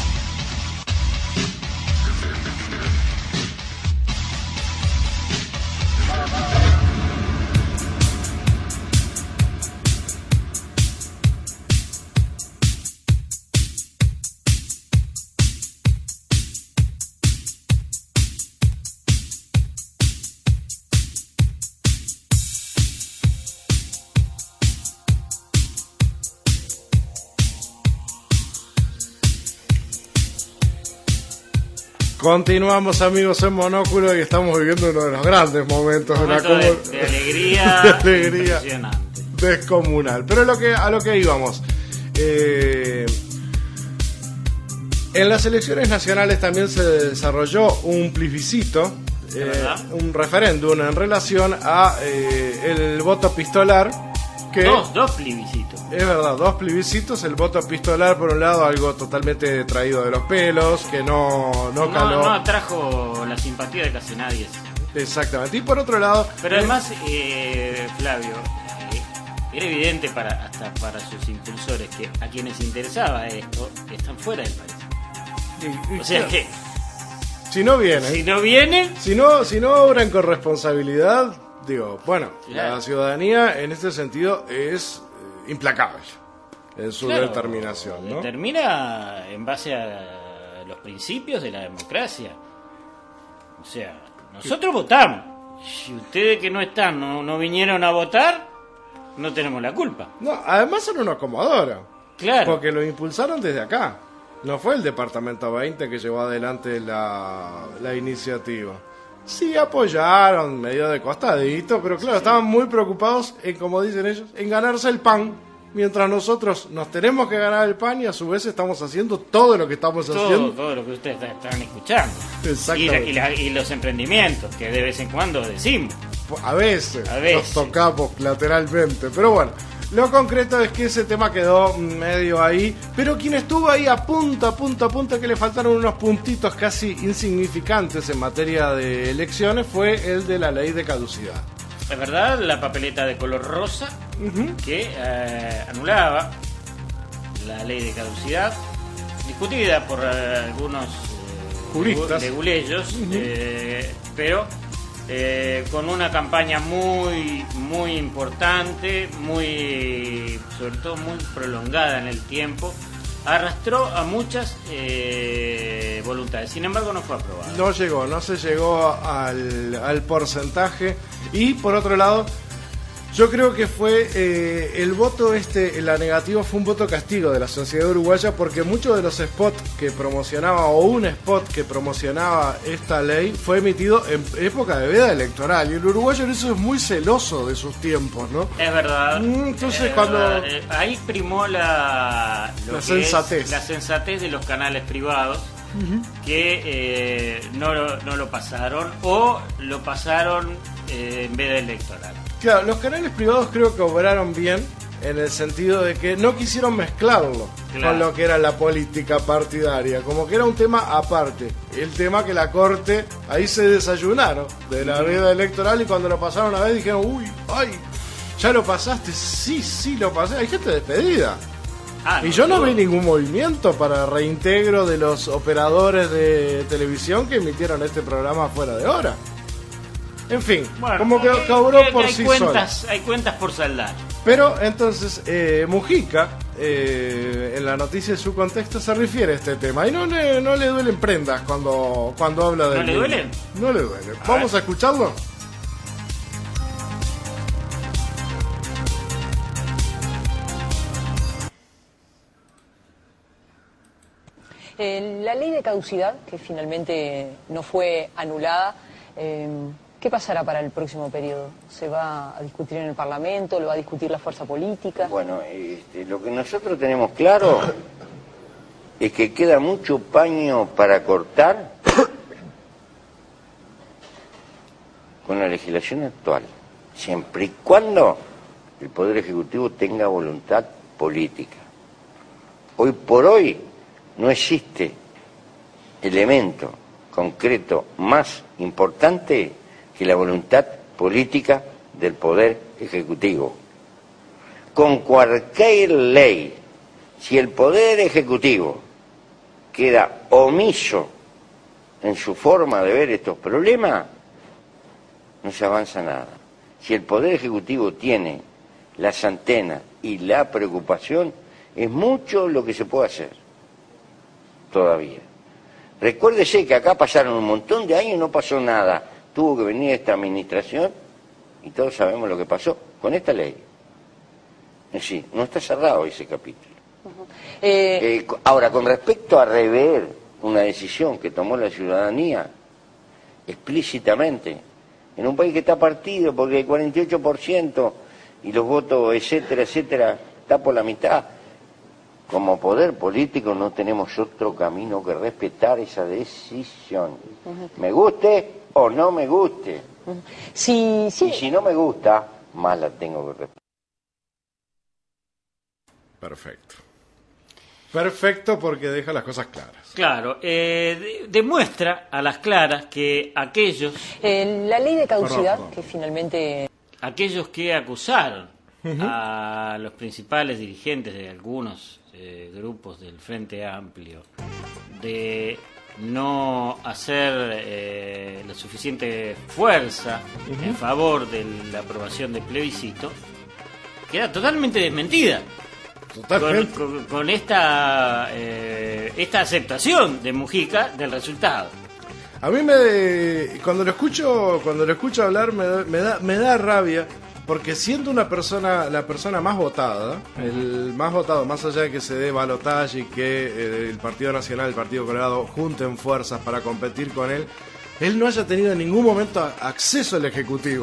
Continuamos, amigos, en Monóculo y estamos viviendo uno de los grandes momentos de, la Momento de, comu- de alegría, de alegría impresionante. descomunal. Pero lo que, a lo que íbamos. Eh, en las elecciones nacionales también se desarrolló un plebiscito, eh, un referéndum en relación a eh, el voto pistolar. Que Dos, dos plebiscitos. Es verdad, dos plebiscitos. El voto pistolar, por un lado, algo totalmente traído de los pelos, que no, no caló. No, no atrajo la simpatía de casi nadie. Exactamente. Y por otro lado... Pero eh, además, eh, Flavio, eh, era evidente para hasta para sus impulsores que a quienes interesaba esto están fuera del país. y- y O sea claro, que si no vienen, si no vienen, si no, si no obran con responsabilidad, digo, bueno, Claro. la ciudadanía en este sentido es eh, implacable en su claro, determinación, ¿no? determina en base a los principios de la democracia. O sea, nosotros votamos. Si ustedes que no están no, no vinieron a votar, no tenemos la culpa. No, además son unos acomodaron. Claro. Porque lo impulsaron desde acá. No fue el Departamento veinte que llevó adelante la, la iniciativa. Sí apoyaron, medio de costadito, pero claro, estaban muy preocupados en, como dicen ellos, en ganarse el pan. Mientras nosotros nos tenemos que ganar el pan y a su vez estamos haciendo todo lo que estamos Todo, haciendo. todo lo que ustedes están escuchando. Y, la- Exactamente. y la- y los emprendimientos que de vez en cuando decimos. A veces, A veces. nos tocamos lateralmente, pero bueno, lo concreto es que ese tema quedó medio ahí, pero quien estuvo ahí a punta, a punta, a punta, que le faltaron unos puntitos casi insignificantes en materia de elecciones, fue el de la ley de caducidad. Es verdad, la papeleta de color rosa que eh, anulaba la ley de caducidad, discutida por eh, algunos eh, Juristas. leguleyos, Ujú. eh, pero eh, con una campaña muy muy importante, muy sobre todo muy prolongada en el tiempo, arrastró a muchas eh, voluntades. Sin embargo, no fue aprobada. No llegó, no se llegó al, al porcentaje. Y por otro lado, yo creo que fue eh, el voto este, la negativa fue un voto castigo de la sociedad uruguaya, porque muchos de los spots que promocionaba, o un spot que promocionaba esta ley, fue emitido en época de veda electoral. Y el uruguayo en eso es muy celoso de sus tiempos, ¿no? Es verdad. Mm, entonces Es cuando- verdad. Eh, ahí primó la, lo La que sensatez. es la sensatez de los canales privados que eh, no, lo, no lo pasaron o lo pasaron eh, en veda electoral. Claro, los canales privados creo que obraron bien en el sentido de que no quisieron mezclarlo Claro. con lo que era la política partidaria, como que era un tema aparte. El tema que la Corte, ahí se desayunaron de la veda electoral y cuando lo pasaron a ver dijeron, uy, ay, ¿ya lo pasaste? Sí, sí, lo pasé. Hay gente despedida. Ah, Y yo no seguro. vi ningún movimiento para reintegro de los operadores de televisión que emitieron este programa fuera de hora. En fin, Bueno, como que eh, cobró eh, por hay sí cuentas, sola. hay cuentas por saldar. Pero entonces eh, Mujica eh, en la noticia, en su contexto, se refiere a este tema. Y no le, no le duelen prendas cuando, cuando habla de... ¿No le duelen? No le duelen. ¿Vamos a escucharlo? Eh, la ley de caducidad, que finalmente no fue anulada, eh, ¿qué pasará para el próximo periodo? ¿Se va a discutir en el Parlamento? ¿Lo va a discutir la fuerza política? Bueno, este, lo que nosotros tenemos claro es que queda mucho paño para cortar con la legislación actual, siempre y cuando el Poder Ejecutivo tenga voluntad política. Hoy por hoy no existe elemento concreto más importante que la voluntad política del Poder Ejecutivo. Con cualquier ley, si el Poder Ejecutivo queda omiso en su forma de ver estos problemas, no se avanza nada. Si el Poder Ejecutivo tiene las antenas y la preocupación, es mucho lo que se puede hacer todavía. Recuérdese que acá pasaron un montón de años y no pasó nada. Tuvo que venir esta administración y todos sabemos lo que pasó con esta ley. Es decir, no está cerrado ese capítulo. Uh-huh. eh... Eh, ahora, con respecto a rever una decisión que tomó la ciudadanía explícitamente, en un país que está partido porque el cuarenta y ocho por ciento y los votos, etcétera, etcétera, está por la mitad. Como poder político no tenemos otro camino que respetar esa decisión. Uh-huh. Me guste o no me guste. Uh-huh. Sí, sí. Y si no me gusta, más la tengo que respetar. Perfecto. Perfecto, porque deja las cosas claras. Claro, eh, de, demuestra a las claras que aquellos... Eh, la ley de caducidad, perdón, perdón. que finalmente... Aquellos que acusaron uh-huh. a los principales dirigentes de algunos eh, grupos del Frente Amplio de no hacer eh, la suficiente fuerza uh-huh. en favor de la aprobación del plebiscito, queda totalmente desmentida. Totalmente. Con, con, con esta eh, esta aceptación de Mujica del resultado. A mí me cuando lo escucho cuando lo escucho hablar me da, me da me da rabia, porque siendo una persona la persona más votada, uh-huh. el más votado, más allá de que se dé balotaje y que eh, el Partido Nacional, el Partido Colorado junten fuerzas para competir con él, él no haya tenido en ningún momento acceso al Ejecutivo.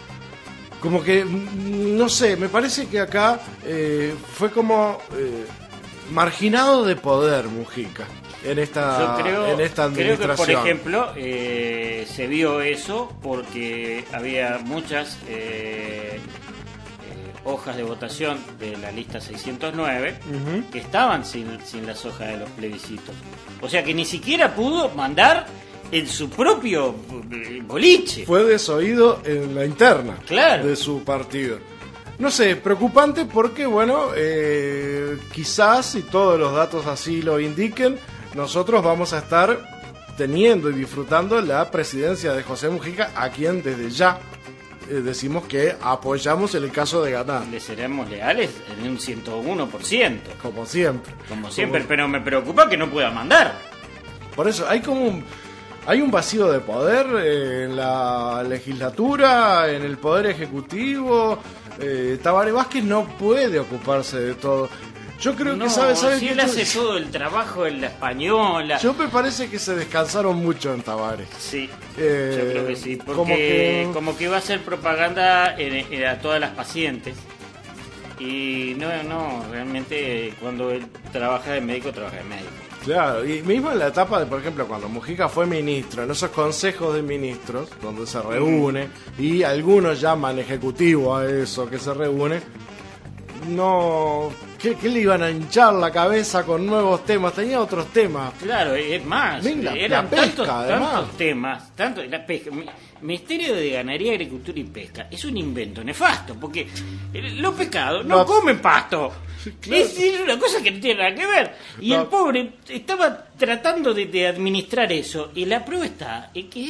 Como que, no sé, me parece que acá eh, fue como eh, marginado de poder Mujica en esta, Yo creo, en esta administración. Creo que, por ejemplo, eh, se vio eso porque había muchas eh, eh, hojas de votación de la lista seiscientos nueve uh-huh. que estaban sin, sin las hojas de los plebiscitos. O sea que ni siquiera pudo mandar en su propio boliche. Fue desoído en la interna claro. de su partido. No sé, preocupante porque, bueno, eh, quizás, si todos los datos así lo indiquen, nosotros vamos a estar teniendo y disfrutando la presidencia de José Mujica, a quien desde ya eh, decimos que apoyamos en el caso de ganar. Le seremos leales en un ciento uno por ciento. Como siempre. Como siempre, como... pero me preocupa que no pueda mandar. Por eso, hay como un... Hay un vacío de poder eh, en la legislatura, en el poder ejecutivo. Eh, Tabaré Vázquez no puede ocuparse de todo. Yo creo no, que sabe, sabe si que él hace yo... todo el trabajo en la española. Yo me parece que se descansaron mucho en Tabaré. Sí, eh, yo creo que sí, porque como que, como que va a hacer propaganda en, en, a todas las pacientes. Y no, no, realmente cuando él trabaja de médico, trabaja de médico. Claro, y mismo en la etapa de, por ejemplo, cuando Mujica fue ministro, en esos consejos de ministros, donde se reúne, y algunos llaman ejecutivo a eso que se reúne, no... ¿Qué, qué le iban a hinchar la cabeza con nuevos temas? Tenía otros temas. Claro, es más, la, eran la pesca, tantos, tantos temas, tanto la pesca... Ministerio de Ganadería, Agricultura y Pesca es un invento nefasto, porque los pescados no, no comen pasto. Claro. Es, es una cosa que no tiene nada que ver. Y no. el pobre estaba tratando de, de administrar eso, y la prueba está en que es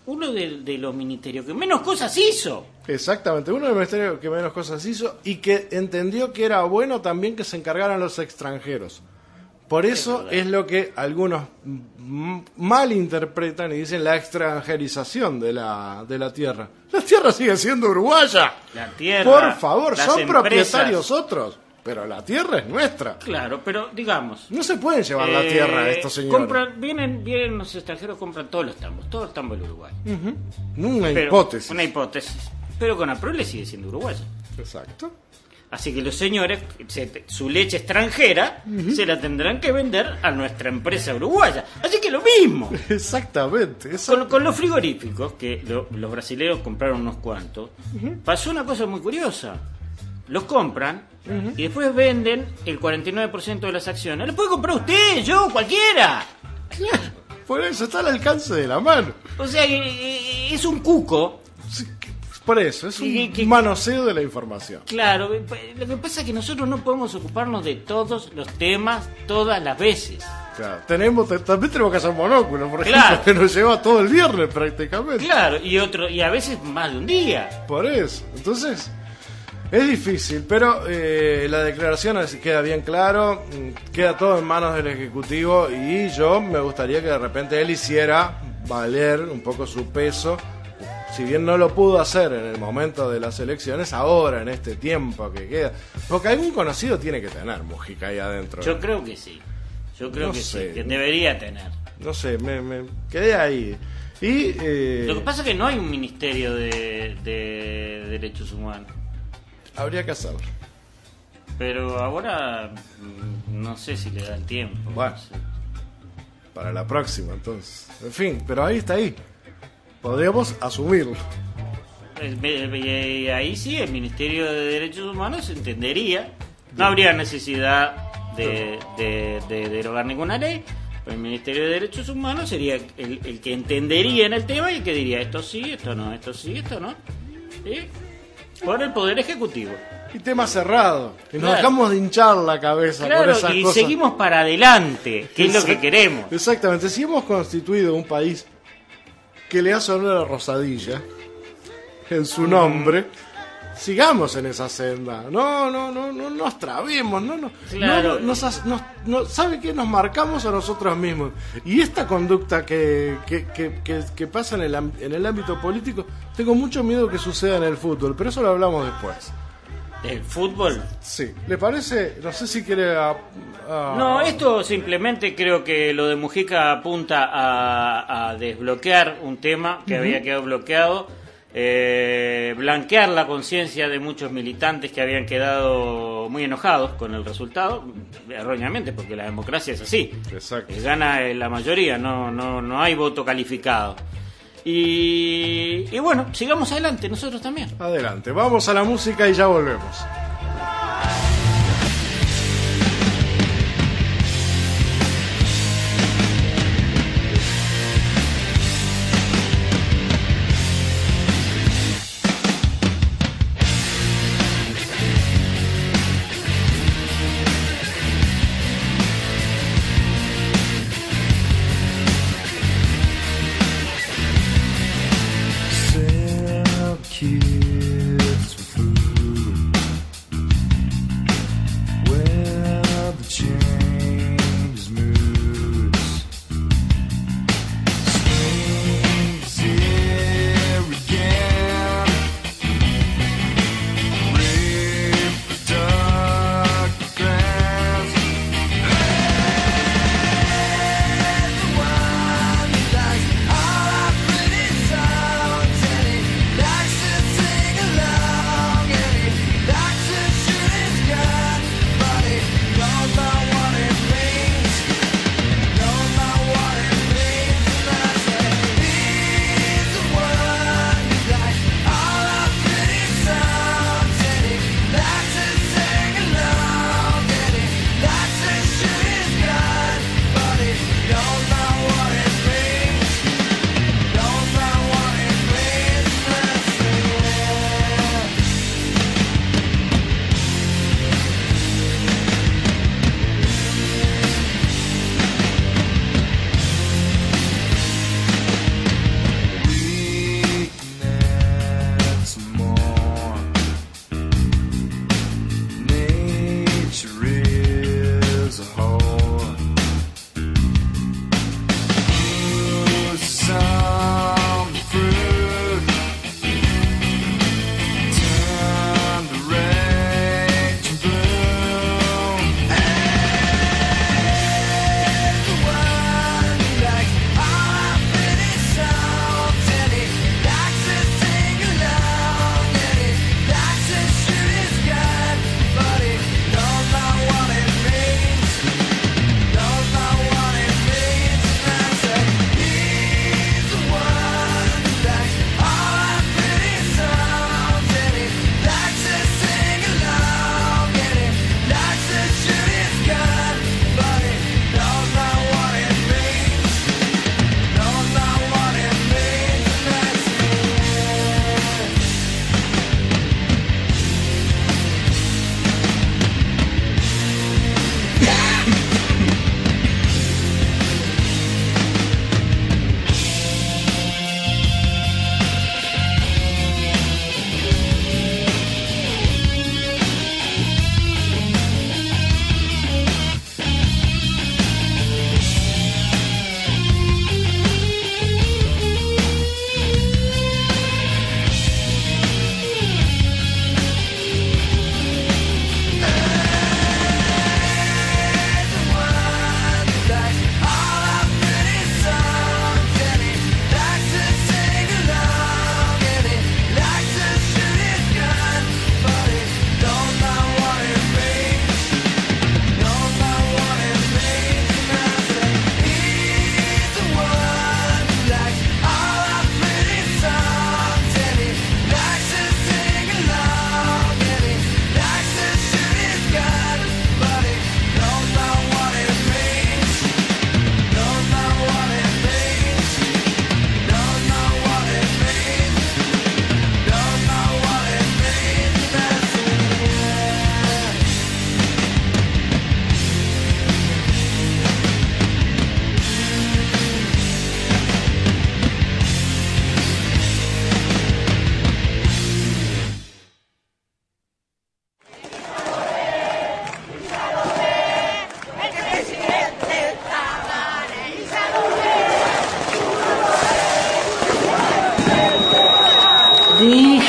uno de, de los ministerios que menos cosas hizo. Exactamente, uno de los ministerios que menos cosas hizo y que entendió que era bueno también que se encargaran los extranjeros. Por eso es, es lo que algunos m- malinterpretan y dicen la extranjerización de la, de la tierra. La tierra sigue siendo uruguaya. La tierra. Por favor, son empresas, propietarios otros, pero la tierra es nuestra. Claro, pero digamos... No se pueden llevar eh, la tierra a estos señores. Compran, vienen, vienen los extranjeros, compran todos los tambos, todos los tambos del Uruguay. Uh-huh. Una pero, hipótesis. Una hipótesis. Pero con Aprole sigue siendo uruguaya. Exacto. Así que los señores, se, su leche extranjera, uh-huh. se la tendrán que vender a nuestra empresa uruguaya. Así que lo mismo. Exactamente. exactamente. Con, con los frigoríficos, que lo, los brasileños compraron unos cuantos, uh-huh. pasó una cosa muy curiosa. Los compran uh-huh. y después venden el cuarenta y nueve por ciento de las acciones. Lo puede comprar usted, yo, cualquiera. Claro, por eso está al alcance de la mano. O sea, es un cuco. Sí. Por eso, es un que, que, manoseo de la información. Claro, lo que pasa es que nosotros no podemos ocuparnos de todos los temas todas las veces. Claro, tenemos, también tenemos que hacer monóculo, por claro. ejemplo, que nos lleva todo el viernes prácticamente. Claro, y otro y a veces más de un día. Por eso, entonces, es difícil, pero eh, la declaración queda bien claro, queda todo en manos del Ejecutivo y yo me gustaría que de repente él hiciera valer un poco su peso. Si bien no lo pudo hacer en el momento de las elecciones, ahora, en este tiempo que queda. Porque algún conocido tiene que tener Mujica ahí adentro. Yo creo que sí. Yo creo no que sé, sí, que debería tener. No sé, me, me quedé ahí. Y eh, lo que pasa es que no hay un ministerio de, de derechos humanos. Habría que hacerlo. Pero ahora no sé si le da el tiempo. Bueno, no sé. Para la próxima, entonces. En fin, pero ahí está ahí. Podríamos asumirlo. Y ahí sí, el Ministerio de Derechos Humanos entendería. No habría necesidad de, de, de derogar ninguna ley. Pero el Ministerio de Derechos Humanos sería el, el que entendería en el tema y el que diría esto sí, esto no, esto sí, esto no. ¿Sí? Por el Poder Ejecutivo. Y tema cerrado. Y nos claro. dejamos de hinchar la cabeza claro, por esas y cosas. Y seguimos para adelante, que Exact- es lo que queremos. Exactamente. Si hemos constituido un país que le hace honor a Rosadilla en su nombre, mm. sigamos en esa senda. No, no, no, no nos trabemos, no, no, claro. no, nos, nos, no, ¿sabe qué? Nos marcamos a nosotros mismos. Y esta conducta que, que, que, que, que pasa en el, en el ámbito político, tengo mucho miedo que suceda en el fútbol, pero eso lo hablamos después. ¿El fútbol? Sí. ¿Le parece? No sé si quiere... A, a... No, esto simplemente creo que lo de Mujica apunta a, a desbloquear un tema que uh-huh. había quedado bloqueado, eh, blanquear la conciencia de muchos militantes que habían quedado muy enojados con el resultado, erróneamente, porque la democracia es así. Exacto. Gana la mayoría, no, no, no hay voto calificado. Y, y bueno, sigamos adelante, nosotros también. Adelante, vamos a la música y ya volvemos. Kids for food.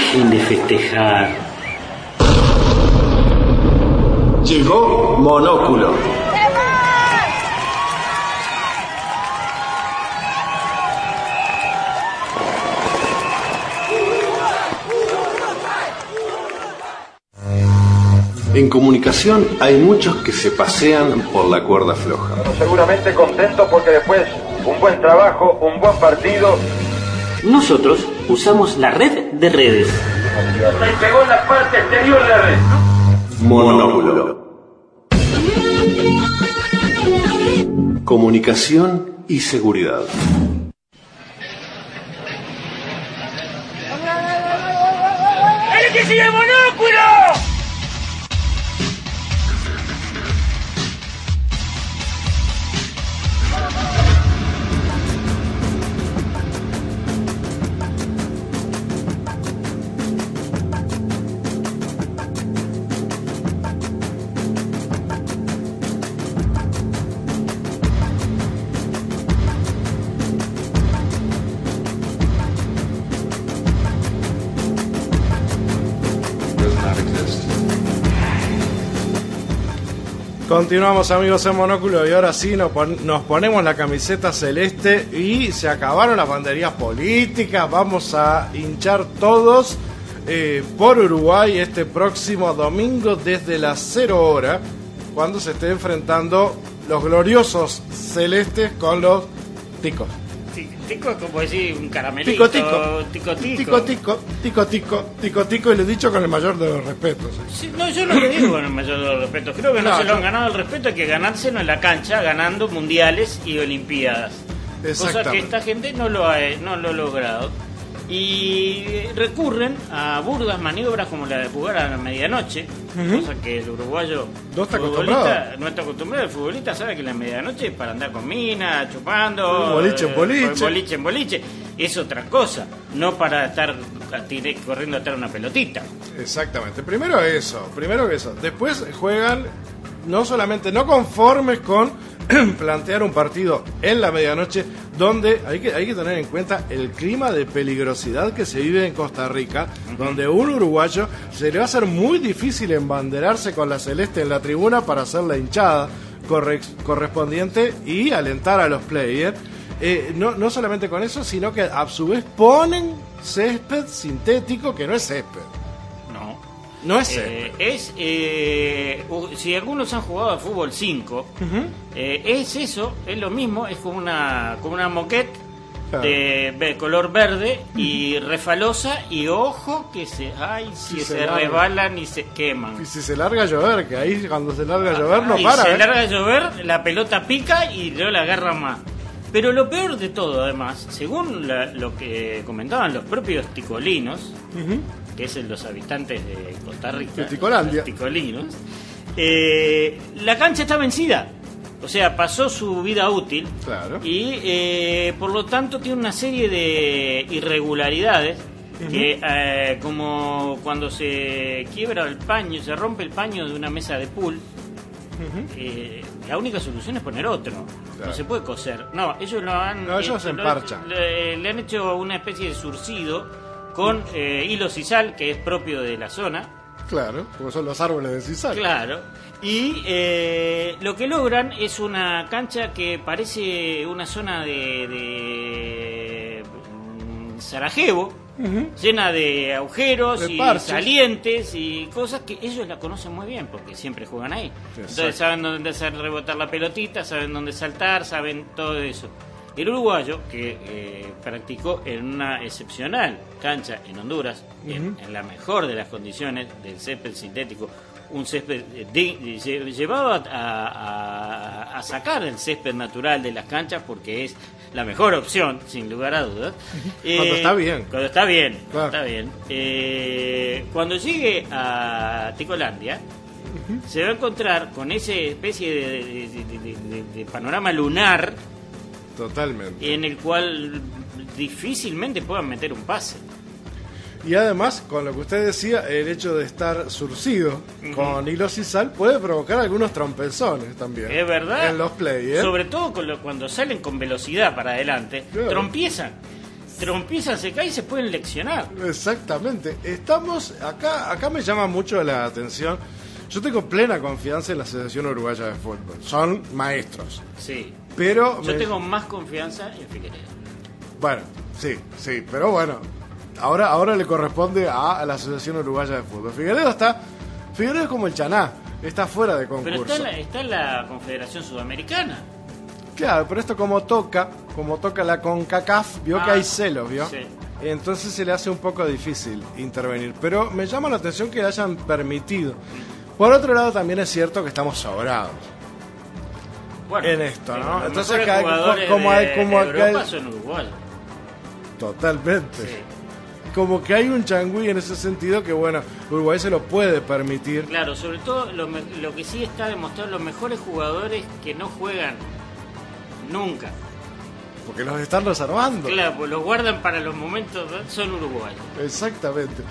Dejen de festejar. Llegó Monóculo. En comunicación hay muchos que se pasean por la cuerda floja. Pero seguramente contentos porque después un buen trabajo, un buen partido. Nosotros usamos la red de redes. Me pegó en la parte exterior de la red. Monóculo. Comunicación y seguridad. ¡El que sigue Monóculo! Continuamos, amigos, en Monóculo, y ahora sí nos, pon- nos ponemos la camiseta celeste y se acabaron las banderías políticas. Vamos a hinchar todos eh, por Uruguay este próximo domingo desde las cero hora, cuando se esté enfrentando los gloriosos celestes con los ticos. Tico, como decir, un caramelito. Tico, tico. Tico, tico. Tico, tico, tico, tico, tico, tico, y le he dicho con el mayor de los respetos. Sí, no, yo no le digo con el mayor de los respetos. Creo que no, No, se lo yo- han ganado el respeto, hay que ganárselo en la cancha, ganando mundiales y olimpiadas. Cosa que Exactamente. esta gente no lo ha, no lo ha logrado. Y recurren a burdas maniobras como la de jugar a la medianoche, Ujú. cosa que el uruguayo No está futbolista acostumbrado. no está acostumbrado. El futbolista sabe que la medianoche es para andar con mina, chupando, Un boliche en eh, boliche. boliche en boliche. Es otra cosa, no para estar a tire- corriendo atrás de una pelotita. Exactamente. Primero eso, primero eso. Después juegan no solamente no conformes con plantear un partido en la medianoche, donde hay que, hay que tener en cuenta el clima de peligrosidad que se vive en Costa Rica, donde un uruguayo se le va a hacer muy difícil embanderarse con la celeste en la tribuna para hacer la hinchada corre- correspondiente y alentar a los players. Eh, no, no solamente con eso, sino que a su vez ponen césped sintético que no es césped. No. No es Eh, césped. es, eh, u- si algunos han jugado al fútbol cinco, eh, es eso, es lo mismo, es como una, como una moquette Claro. de, ve- color verde y refalosa, y ojo que se, ay, si Si se, se larga. resbalan y se queman. Y si se larga a llover, que ahí cuando se larga a llover no y para. se ¿eh? larga a llover, la pelota pica y no la agarra más. Pero lo peor de todo, además, según la- lo que comentaban los propios ticolinos, Ujú. que es los habitantes de Costa Rica, De Ticolandia. los ticolinos, eh, la cancha está vencida. O sea, pasó su vida útil. Claro. Y eh, por lo tanto tiene una serie de irregularidades que, eh, como cuando se quiebra el paño, se rompe el paño de una mesa de pool, eh, la única solución es poner otro. Claro. No se puede coser. No, ellos lo han. No, ellos eh, se lo- emparchan. Le, le han hecho una especie de surcido con eh, hilo sisal, que es propio de la zona. Claro, como son los árboles de Cisal. Claro. Y eh, lo que logran es una cancha que parece una zona de, de mm, Sarajevo, Ujú. llena de agujeros De y parches. salientes y cosas que ellos la conocen muy bien porque siempre juegan ahí. Entonces Exacto. saben dónde hacer rebotar la pelotita, saben dónde saltar, saben todo eso. El uruguayo, que eh, practicó en una excepcional cancha en Honduras, en, en la mejor de las condiciones del césped sintético, un césped eh, di- lle- llevado a, a- a sacar el césped natural de las canchas porque es la mejor opción, sin lugar a dudas. Cuando está bien. Cuando está bien, Claro. está bien. Eh, cuando llegue a Ticolandia, se va a encontrar con esa especie de, de- de- de- de- de panorama lunar Totalmente. en el cual difícilmente puedan meter un pase. Y además, con lo que usted decía, el hecho de estar surcido Ujú. con hilo sisal puede provocar algunos trompezones también. Es verdad. En los players. Sobre todo con lo- cuando salen con velocidad para adelante, Claro. trompiezan. trompizan, se caen y se pueden leccionar. Exactamente. Estamos acá, acá me llama mucho la atención. Yo tengo plena confianza en la Asociación Uruguaya de Fútbol. Son maestros. Sí. Pero yo me... tengo más confianza en Figueredo. Bueno, sí, sí, pero bueno, ahora, ahora le corresponde a, a la Asociación Uruguaya de Fútbol. Figueredo está, Figueredo es como el Chaná, está fuera de concurso. Pero está en la, está en la Confederación Sudamericana. Claro, pero esto como toca, como toca la CONCACAF, vio ah, que hay celos, ¿vio? Sí. Entonces se le hace un poco difícil intervenir. Pero me llama la atención que le hayan permitido. Por otro lado, también es cierto que estamos sobrados. Bueno, en esto, ¿no? Los entonces, cada, como de, hay, como de Europa hay, son uruguayos. Totalmente. Sí. Como que hay un changüí en ese sentido que, bueno, Uruguay se lo puede permitir. Claro, sobre todo lo, lo que sí está demostrado, los mejores jugadores que no juegan nunca. Porque los están reservando. Claro, pues los guardan para los momentos, son uruguayos. Exactamente.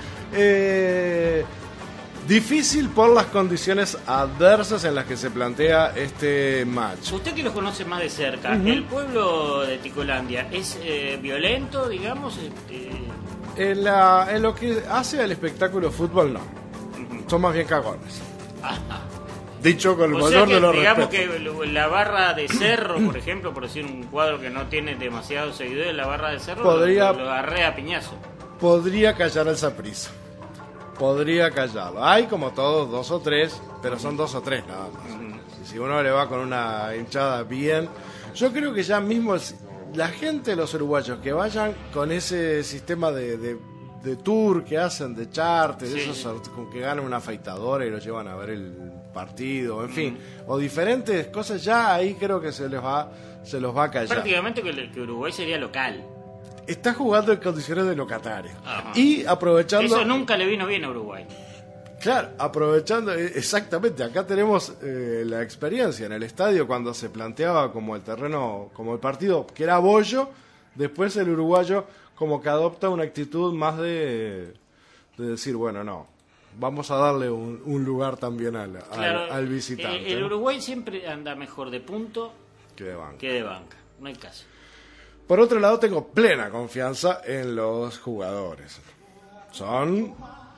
Eh, difícil por las condiciones adversas en las que se plantea este match. Usted que los conoce más de cerca, uh-huh. ¿El pueblo de Ticolandia es eh, violento, digamos? Eh, en, la, en lo que hace al espectáculo de fútbol, no. Uh-huh. Son más bien cagones. Ajá. Dicho con el o mayor sea que, de los digamos respetos. Que la barra de Cerro, por ejemplo, por decir un cuadro que no tiene demasiados seguidores, la barra de Cerro podría, lo, lo arrea a piñazo. Podría callar al Saprissa. Podría callarlo. Hay como todos dos o tres, pero son dos o tres nada más. Uh-huh. Si uno le va con una hinchada bien, yo creo que ya mismo el, la gente, los uruguayos, que vayan con ese sistema de, de, de tour que hacen, de charter, sí. Esos con que ganan una afeitadora y lo llevan a ver el partido, en fin, uh-huh. O diferentes cosas, ya ahí creo que se les va, se los va a callar. Prácticamente que, que Uruguay sería local. Está jugando en condiciones de locatario. Ajá. Y aprovechando... Eso nunca le vino bien a Uruguay. Claro, aprovechando... Exactamente, acá tenemos eh, la experiencia en el estadio cuando se planteaba como el terreno, como el partido que era bollo, después el uruguayo como que adopta una actitud más de, de decir, bueno, no, vamos a darle un, un lugar también al, claro, al, al visitante. El, el Uruguay siempre anda mejor de punto que de banca. Que de banca, no hay caso. Por otro lado, tengo plena confianza en los jugadores. Son...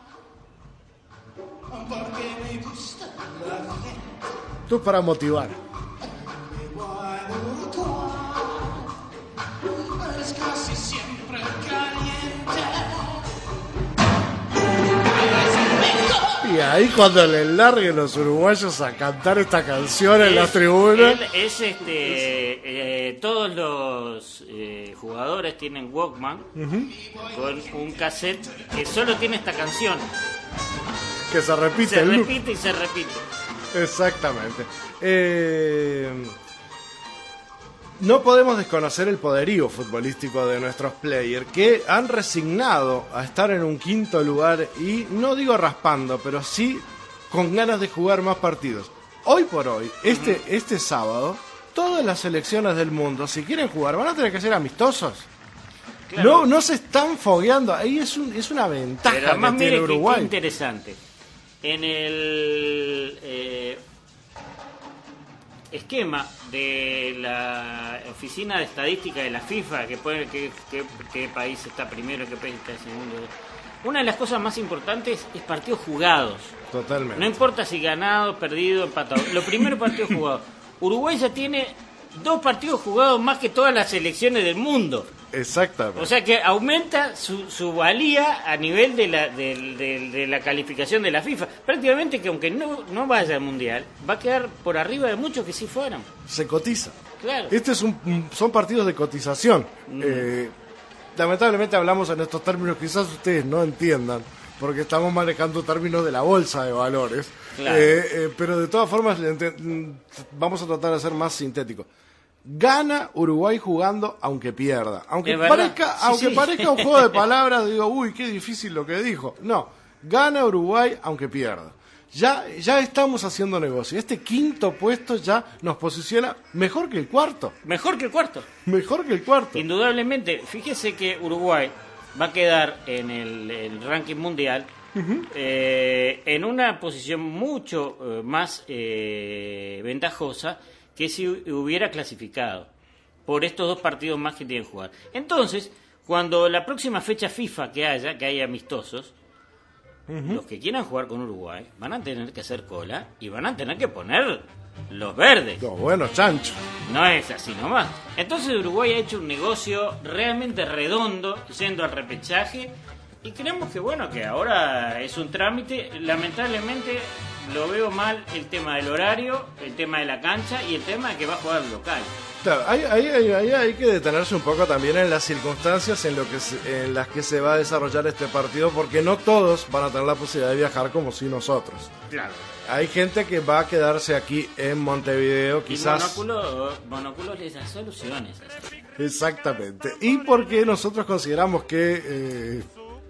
Tú para motivar. Y ahí cuando le larguen los uruguayos a cantar esta canción es, en la tribuna. Es este, eh, todos los eh, jugadores tienen Walkman uh-huh. Con un cassette que solo tiene esta canción. Que se repite. Se el repite loop. y se repite. Exactamente. Eh, no podemos desconocer el poderío futbolístico de nuestros players que han resignado a estar en un quinto lugar y no digo raspando, pero sí con ganas de jugar más partidos. Hoy por hoy, este, uh-huh. este sábado, todas las selecciones del mundo, si quieren jugar, van a tener que ser amistosos. Claro. No, no se están fogueando. Ahí es, un, es una ventaja. Pero además, que tiene mire Uruguay. Qué interesante. En el eh, esquema de la Oficina de Estadística de la FIFA, que pone qué, qué, qué país está primero, qué país está segundo, una de las cosas más importantes es partidos jugados. Totalmente. No importa si ganado, perdido, empatado. Lo primero, partidos jugados. Uruguay ya tiene dos partidos jugados más que todas las selecciones del mundo. Exactamente. O sea que aumenta su, su valía a nivel de la, de, de, de la calificación de la FIFA. Prácticamente que aunque no, no vaya al Mundial, va a quedar por arriba de muchos que sí fueran. Se cotiza. Claro. Este es un, son partidos de cotización. Mm. Eh, lamentablemente hablamos en estos términos, quizás ustedes no entiendan, porque estamos manejando términos de la bolsa de valores. Claro. Eh, eh, pero de todas formas vamos a tratar de ser más sintéticos. Gana Uruguay jugando aunque pierda. Aunque parezca, sí, aunque sí. parezca un juego de palabras, digo, uy, qué difícil lo que dijo. No, gana Uruguay aunque pierda. Ya, ya estamos haciendo negocio. Este quinto puesto ya nos posiciona mejor que el cuarto. Mejor que el cuarto. Mejor que el cuarto. Indudablemente. Fíjese que Uruguay va a quedar en el, el ranking mundial uh-huh. eh, en una posición mucho eh, más eh, ventajosa que si hubiera clasificado por estos dos partidos más que tienen que jugar. Entonces, cuando la próxima fecha FIFA que haya, que haya amistosos, uh-huh. los que quieran jugar con Uruguay van a tener que hacer cola y van a tener que poner los verdes. Los buenos chanchos. No es así nomás. Entonces Uruguay ha hecho un negocio realmente redondo yendo al repechaje y creemos que bueno, que ahora es un trámite. Lamentablemente lo veo mal el tema del horario, el tema de la cancha y el tema de que va a jugar local. Claro, hay, hay, hay, hay, hay que detenerse un poco también en las circunstancias en, lo que se, en las que se va a desarrollar este partido, porque no todos van a tener la posibilidad de viajar como si nosotros. Claro. Hay gente que va a quedarse aquí en Montevideo, quizás. Y Monóculo, Monóculo les da soluciones. Exactamente. Y porque nosotros consideramos que eh,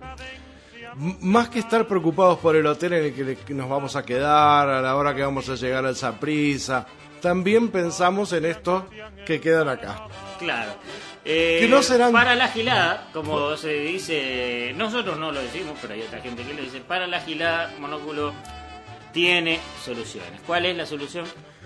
más que estar preocupados por el hotel en el que nos vamos a quedar, a la hora que vamos a llegar al Saprissa, también pensamos en estos que quedan acá. Claro. Eh, que no serán... Para la gilada, como se dice, nosotros no lo decimos, pero hay otra gente que lo dice, para la gilada, Monóculo tiene soluciones. ¿Cuál es la solución?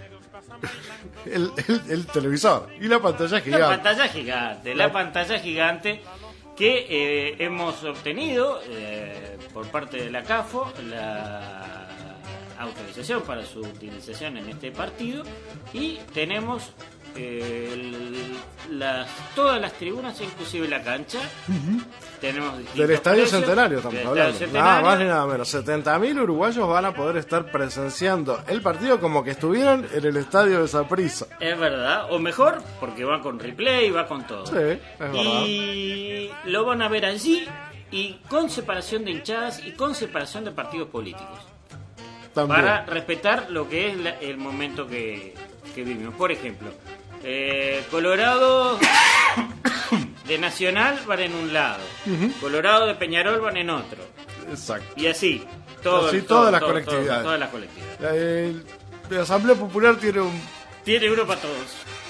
el, el, el televisor y la pantalla gigante. La pantalla gigante, la pantalla gigante que eh, hemos obtenido eh, por parte de la CAFO, la autorización para su utilización en este partido, y tenemos eh, el, las, todas las tribunas, inclusive la cancha. Uh-huh. Tenemos del Estadio precios, Centenario estamos del hablando. Estadio Centenario. Nada más ni nada menos. setenta mil uruguayos van a poder estar presenciando el partido como que estuvieran en el estadio de Saprissa. Es verdad, o mejor, porque va con replay, va con todo. Sí, es verdad. Y lo van a ver allí, y con separación de hinchadas y con separación de partidos políticos. También. Para respetar lo que es la, el momento que, que vivimos. Por ejemplo, eh, Colorado de Nacional van en un lado, uh-huh. Colorado de Peñarol van en otro. Exacto. Y así, todo, así todo, todas, las todo, colectividades. Todo, todas las colectividades. La, el, la Asamblea Popular tiene un... Tiene uno para todos.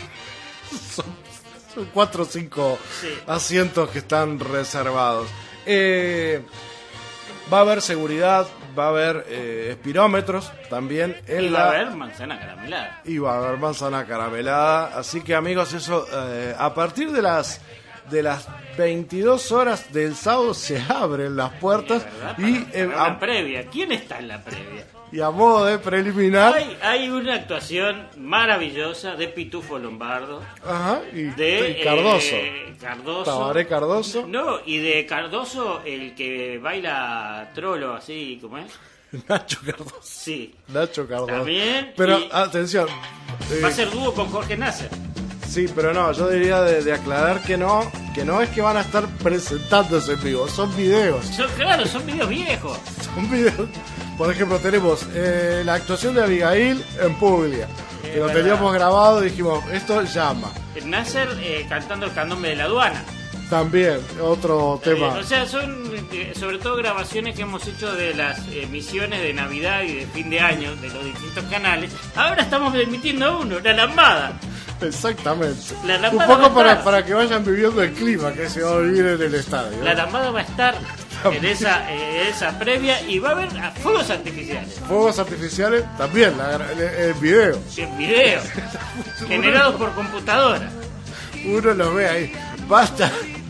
Son, son cuatro o cinco sí. asientos que están reservados. Eh, va a haber seguridad, va a haber eh, espirómetros también en y va la... a haber manzana caramelada. Y va a haber manzana caramelada. Así que amigos, eso eh, a partir de las de las veintidós horas del sábado se abren las puertas. Sí, ¿verdad? Y para, eh, para a, la previa. ¿Quién está en la previa? Y a modo de preliminar hay, hay una actuación maravillosa de Pitufo Lombardo. Ajá, y de y Cardoso. Eh, Cardoso. Tabaré Cardoso. No, y de Cardoso, el que baila trolo así, ¿cómo es? Nacho Cardoso. Sí. Nacho Cardoso. También. Pero atención. Eh, va a ser dúo con Jorge Nasser. Sí, pero no, yo diría de, de aclarar que no, que no es que van a estar presentándose en vivo, son videos. Son, claro, son videos viejos. Son videos. Por ejemplo, tenemos eh, la actuación de Abigail en Puglia, que es lo verdad. Teníamos grabado y dijimos, esto llama. Nasser eh, cantando el candombe de la aduana. También, otro tema. Eh, o sea, son eh, sobre todo grabaciones que hemos hecho de las emisiones de Navidad y de fin de año de los distintos canales. Ahora estamos emitiendo uno, La Lambada. Exactamente. La Lambada un poco para, para que vayan viviendo el clima que se va a vivir en el estadio. La Lambada va a estar en esa, en esa previa y va a haber fuegos artificiales. Fuegos artificiales también, la, el, el video. En video. Generados por computadora. Uno los ve ahí. Va a estar,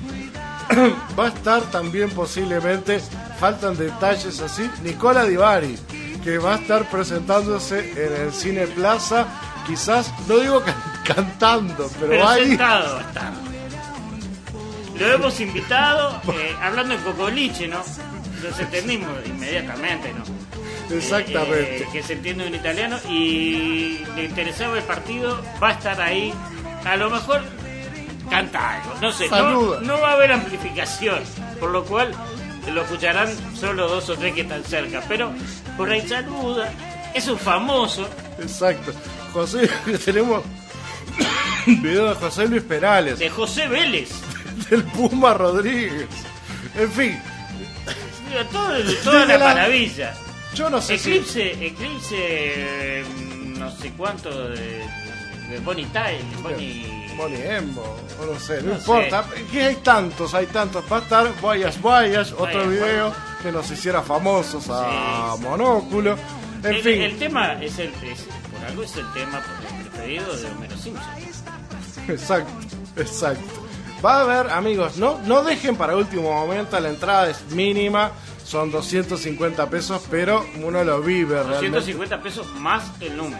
va a estar también posiblemente, faltan detalles así, Nicola Di Bari, que va a estar presentándose en el Cine Plaza, quizás, no digo can, cantando, pero, pero ahí... sentado va a estar. Lo hemos invitado, eh, hablando en cocoliche, ¿no? Nos entendimos inmediatamente, ¿no? Exactamente. Eh, eh, que se entiende en italiano y le interesaba el partido, va a estar ahí, a lo mejor... canta algo, no sé, no, no va a haber amplificación, por lo cual lo escucharán solo dos o tres que están cerca, pero por ahí saluda, es un famoso. Exacto, José, tenemos un video de José Luis Perales, de José Vélez, del Puma Rodríguez, en fin, todo, toda la, la maravilla. Yo no sé Eclipse, si... Eclipse, no sé cuánto de, de Bonnie Tyler, Bonnie... Bonnie Embo, o no sé, no, no importa, sé. Que hay tantos, hay tantos, va a estar Guayas Guayas, otro Vaya, video vaya. que nos hiciera famosos a sí. Monóculo, en el, fin. El tema es el, es, por algo es el tema preferido de Homero Simpson. Exacto, exacto. Va a haber, amigos, no, no dejen para último momento, la entrada es mínima, son doscientos cincuenta pesos, pero uno lo vive realmente. doscientos cincuenta pesos más el número.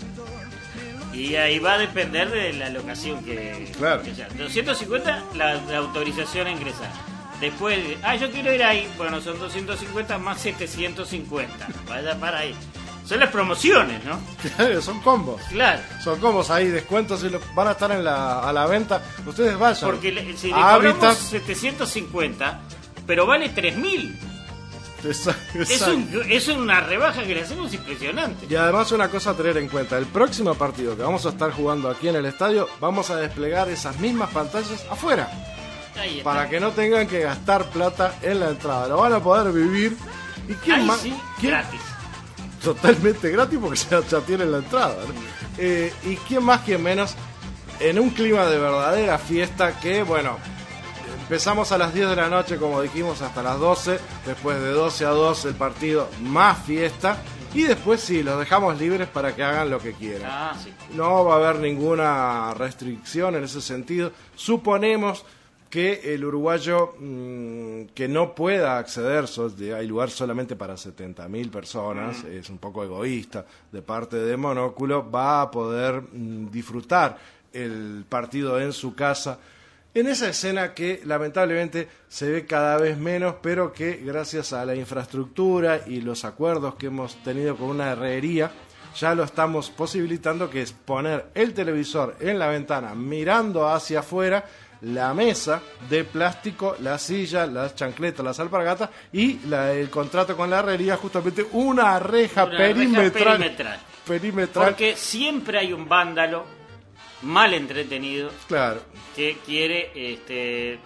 Y ahí va a depender de la locación que, claro. que sea. doscientos cincuenta la, la autorización a ingresar. Después, ah, yo quiero ir ahí. Bueno, son doscientos cincuenta más setecientos cincuenta. Vaya para ahí. Son las promociones, ¿no? Claro, son combos. Claro. Son combos ahí, descuentos y lo, van a estar en la, a la venta. Ustedes vayan. Porque le, si le a cobramos Habitat, setecientos cincuenta, pero vale tres mil. Exacto. Es, un, es una rebaja que le hacemos impresionante. Y además una cosa a tener en cuenta, el próximo partido que vamos a estar jugando aquí en el estadio, vamos a desplegar esas mismas pantallas afuera. Ahí está. Para que no tengan que gastar plata en la entrada. Lo van a poder vivir. ¿Y quién Ahí más? sí, ¿Quién? gratis. Totalmente gratis porque ya, ya tienen la entrada, ¿no? eh, y quién más, quién menos, en un clima de verdadera fiesta que, bueno, empezamos a las diez de la noche, como dijimos, hasta las doce, después de doce a dos el partido, más fiesta, y después sí, los dejamos libres para que hagan lo que quieran. Ah, sí. No va a haber ninguna restricción en ese sentido. Suponemos que el uruguayo mmm, que no pueda acceder, so, de, hay lugar solamente para setenta mil personas, mm. es un poco egoísta de parte de Monóculo, va a poder mmm, disfrutar el partido en su casa, en esa escena que lamentablemente se ve cada vez menos, pero que gracias a la infraestructura y los acuerdos que hemos tenido con una herrería, ya lo estamos posibilitando, que es poner el televisor en la ventana mirando hacia afuera, la mesa de plástico, la silla, las chancletas, las alpargatas y la, el contrato con la herrería, justamente una reja, una perimetral, reja perimetral. perimetral. Porque siempre hay un vándalo mal entretenido, claro, que quiere este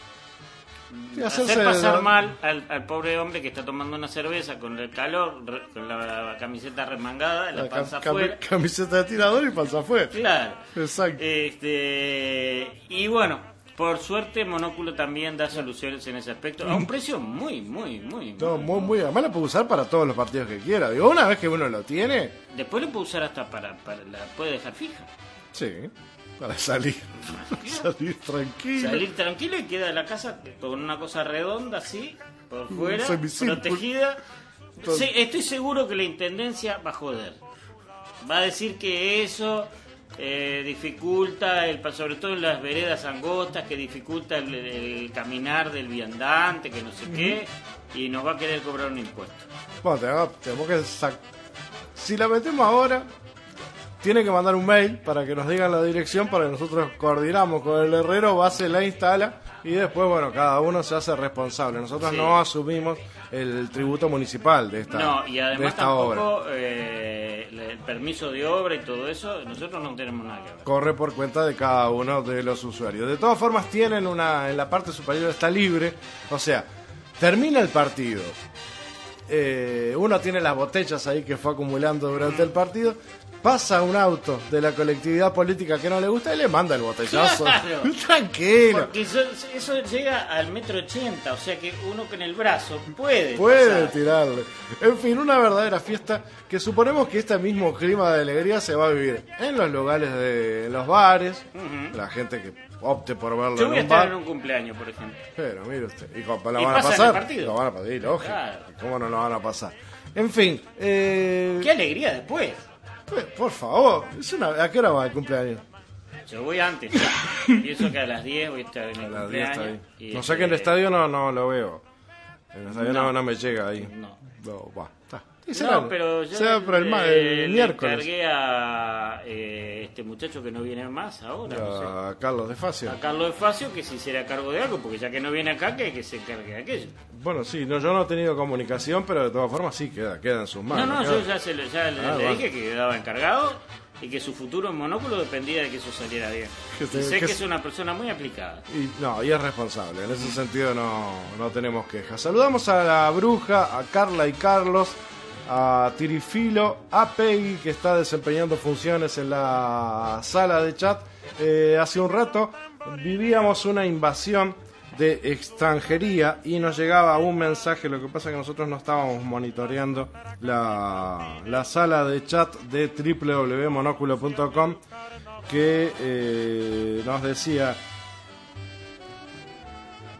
y hacer pasar mal al, al pobre hombre que está tomando una cerveza con el calor, re, con la camiseta remangada, la, la panza cam, afuera. Camiseta de tirador y panza afuera. Claro. Exacto. Este, y bueno, por suerte Monóculo también da soluciones en ese aspecto, a un precio muy, muy, muy... No, muy, muy, muy, además lo puede usar para todos los partidos que quiera. Digo, una vez que uno lo tiene... Después lo puede usar hasta para... para la puede dejar fija. Sí, para salir. salir tranquilo. Salir tranquilo y queda la casa con una cosa redonda así, por fuera, Semicírculo. protegida. Sí, estoy seguro que la Intendencia va a joder. Va a decir que eso... Eh, dificulta, el, sobre todo en las veredas angostas, que dificulta el, el caminar del viandante, que no sé uh-huh. qué, y nos va a querer cobrar un impuesto. Bueno, tenemos, tenemos que sac... si la metemos ahora, tiene que mandar un mail para que nos digan la dirección, para que nosotros coordinamos con el herrero, va, se la instala y después, bueno, cada uno se hace responsable. Nosotros sí. no asumimos el tributo municipal de esta, no, y además de esta tampoco, obra. Eh, el permiso de obra y todo eso, nosotros no tenemos nada que ver. Corre por cuenta de cada uno de los usuarios. De todas formas, tienen una, en la parte superior está libre, o sea, termina el partido. Eh, uno tiene las botellas ahí que fue acumulando durante el partido. Pasa un auto de la colectividad política que no le gusta y le manda el botellazo. Claro. Tranquilo. Porque eso, eso llega al metro ochenta, o sea que uno con el brazo puede. Puede pasar. tirarle. En fin, una verdadera fiesta que suponemos que este mismo clima de alegría se va a vivir en los lugares de en los bares, uh-huh. la gente que opte por verlo Yo en voy a un estar bar. en un cumpleaños, por ejemplo. Pero mire usted, ¿y cómo lo ¿Y van a pasa pasar? en el partido? Lo van a pedir, lógico. Claro. ¿Cómo no lo van a pasar? En fin, eh... qué alegría después. Pues, por favor, es una... ¿a qué hora va el cumpleaños? Yo voy antes, ya. Pienso que a las diez voy a estar en el a las cumpleaños. diez está ahí. No este... sé que en el estadio no, no lo veo. En el estadio no, no, no me llega ahí. No. No, va. Está. No, pero yo sea por el, ma- el le, miércoles. Le encargué a eh, este muchacho que no viene más ahora. A no sé. Carlos de Facio. A Carlos de Facio que se hiciera cargo de algo, porque ya que no viene acá, que, que se encargue de aquello. Bueno, sí, no, yo no he tenido comunicación, pero de todas formas sí queda, queda en sus manos. No, no, queda. yo ya, se lo, ya ah, le, bueno. le dije que quedaba encargado y que su futuro en Monóculo dependía de que eso saliera bien. Que te, y sé que que es una persona muy aplicada. Y, no, y es responsable, en ese sentido no, no tenemos quejas. Saludamos a la Bruja, a Carla y Carlos, a Tirifilo, a Peggy, que está desempeñando funciones en la sala de chat. Eh, hace un rato vivíamos una invasión de extranjería y nos llegaba un mensaje. Lo que pasa es que nosotros no estábamos monitoreando la, la sala de chat de doble u doble u doble u punto monóculo punto com, que eh, nos decía: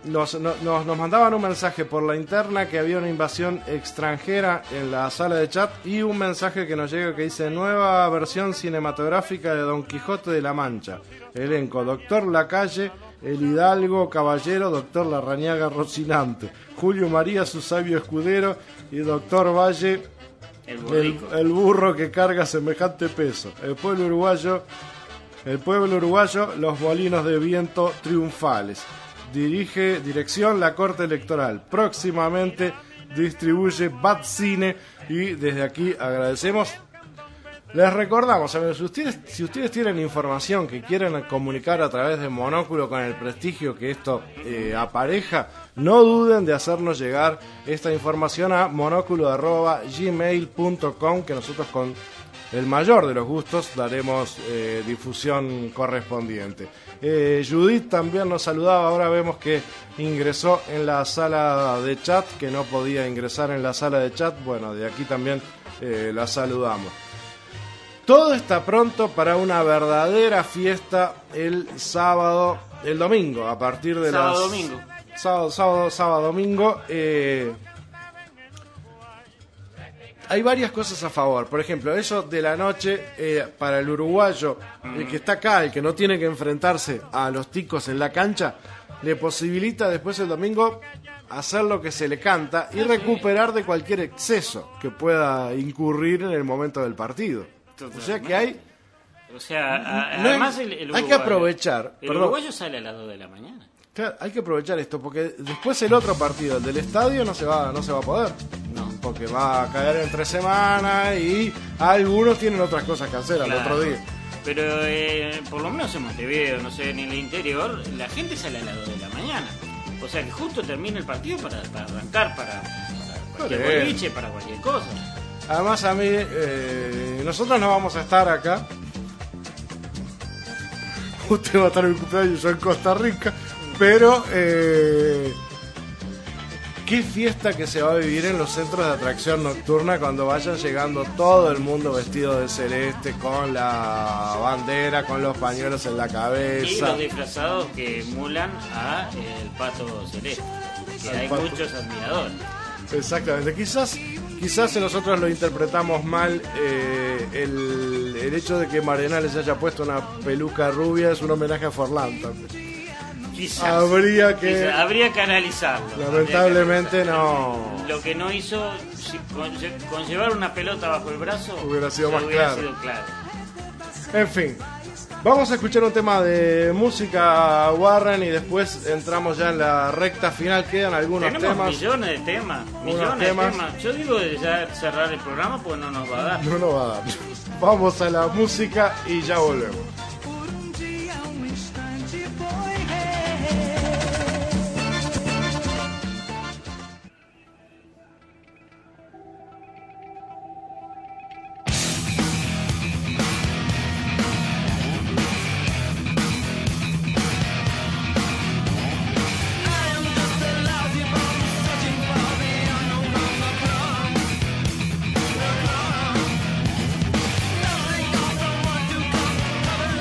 nos, no, nos, nos mandaban un mensaje por la interna que había una invasión extranjera en la sala de chat y un mensaje que nos llega que dice nueva versión cinematográfica de Don Quijote de la Mancha. Elenco: Doctor Lacalle, el Hidalgo Caballero, Doctor Larrañaga Rocinante, Julio María su sabio escudero y Doctor Valle El, el, el burro que carga semejante peso. El pueblo uruguayo, el pueblo uruguayo, los molinos de viento triunfales. Dirige, dirección la Corte Electoral. Próximamente distribuye Bad Cine y desde aquí agradecemos. Les recordamos, amigos, si ustedes, si ustedes tienen información que quieren comunicar a través de Monóculo con el prestigio que esto eh, apareja, no duden de hacernos llegar esta información a monóculo arroba gmail punto com, que nosotros con el mayor de los gustos daremos eh, difusión correspondiente. Eh, Judith también nos saludaba, ahora vemos que ingresó en la sala de chat, que no podía ingresar en la sala de chat, bueno, de aquí también eh, la saludamos. Todo está pronto para una verdadera fiesta el sábado, el domingo, a partir de sábado, las... Domingo. Sábado, sábado, sábado, domingo. Eh... Hay varias cosas a favor. Por ejemplo, eso de la noche, eh, para el uruguayo, el que está acá, el que no tiene que enfrentarse a los ticos en la cancha, le posibilita después el domingo hacer lo que se le canta y recuperar de cualquier exceso que pueda incurrir en el momento del partido. O sea que hay... O sea, a, no además hay, el, el hay uruguayo, que aprovechar. El perdón. uruguayo sale a las dos de la mañana. Claro, hay que aprovechar esto porque después el otro partido, el del estadio, no se va, no se va a poder. No. Porque va a caer entre semana y algunos tienen otras cosas que hacer Claro. al otro día. Pero eh, por lo menos en Montevideo, no sé, en el interior, la gente sale a las dos de la mañana. O sea que justo termina el partido para, para arrancar, para, para cualquier Bien. boliche, para cualquier cosa. Además a mí, eh, nosotros no vamos a estar acá. Usted va a estar en el cumpleaños, yo en Costa Rica. Pero, eh, qué fiesta que se va a vivir en los centros de atracción nocturna cuando vayan llegando todo el mundo vestido de celeste, con la bandera, con los pañuelos en la Y cabeza. los disfrazados que emulan a eh, el Pato Celeste, que Al hay Pato. muchos admiradores. Exactamente, quizás quizás nosotros lo interpretamos mal, eh, el, el hecho de que Marenales haya puesto una peluca rubia es un homenaje a Forlán también. Quizás, Habría que- quizás, habría que analizarlo. Lamentablemente Habría que no. analizarlo. Lo que no hizo, si- con, con llevar una pelota bajo el brazo, Hubiera sido se más hubiera claro. sido claro. En fin, vamos a escuchar un tema de música, Warren, y después entramos ya en la recta final. Quedan algunos Tenemos temas. millones de temas, millones temas. de temas. Yo digo de ya cerrar el programa porque no nos va a dar. No nos va a dar. Vamos a la música y ya volvemos. Nothing on the one to come, cover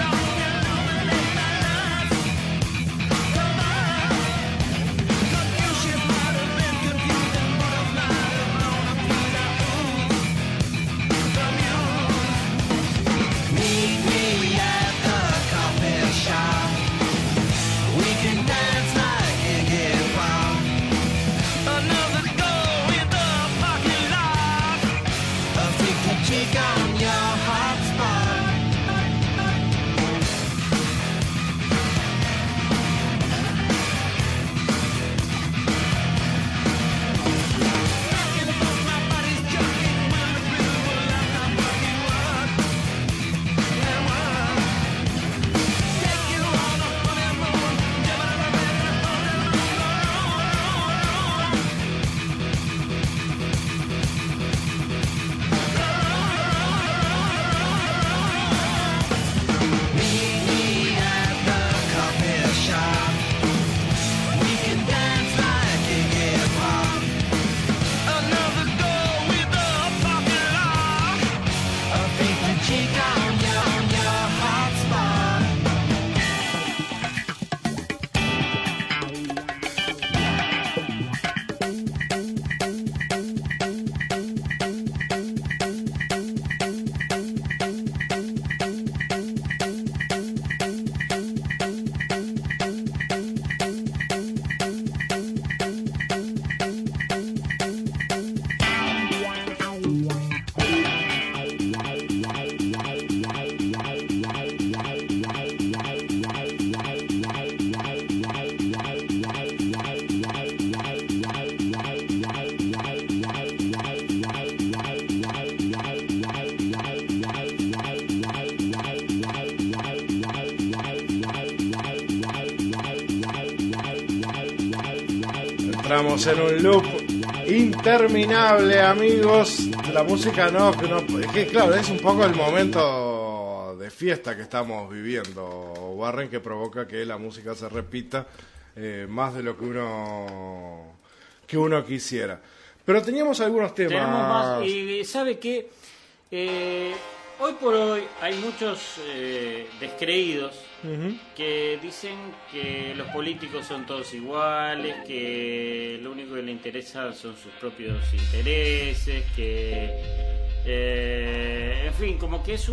entramos en un loop interminable, amigos. La música no, que no, es que claro, es un poco el momento de fiesta que estamos viviendo, Warren, que provoca que la música se repita eh, más de lo que uno que uno quisiera. Pero teníamos algunos temas. Tenemos más, y sabe que eh, hoy por hoy hay muchos eh, descreídos uh-huh. que dicen que los políticos son todos iguales, que lo único que les interesa son sus propios intereses, que eh, en fin, como que es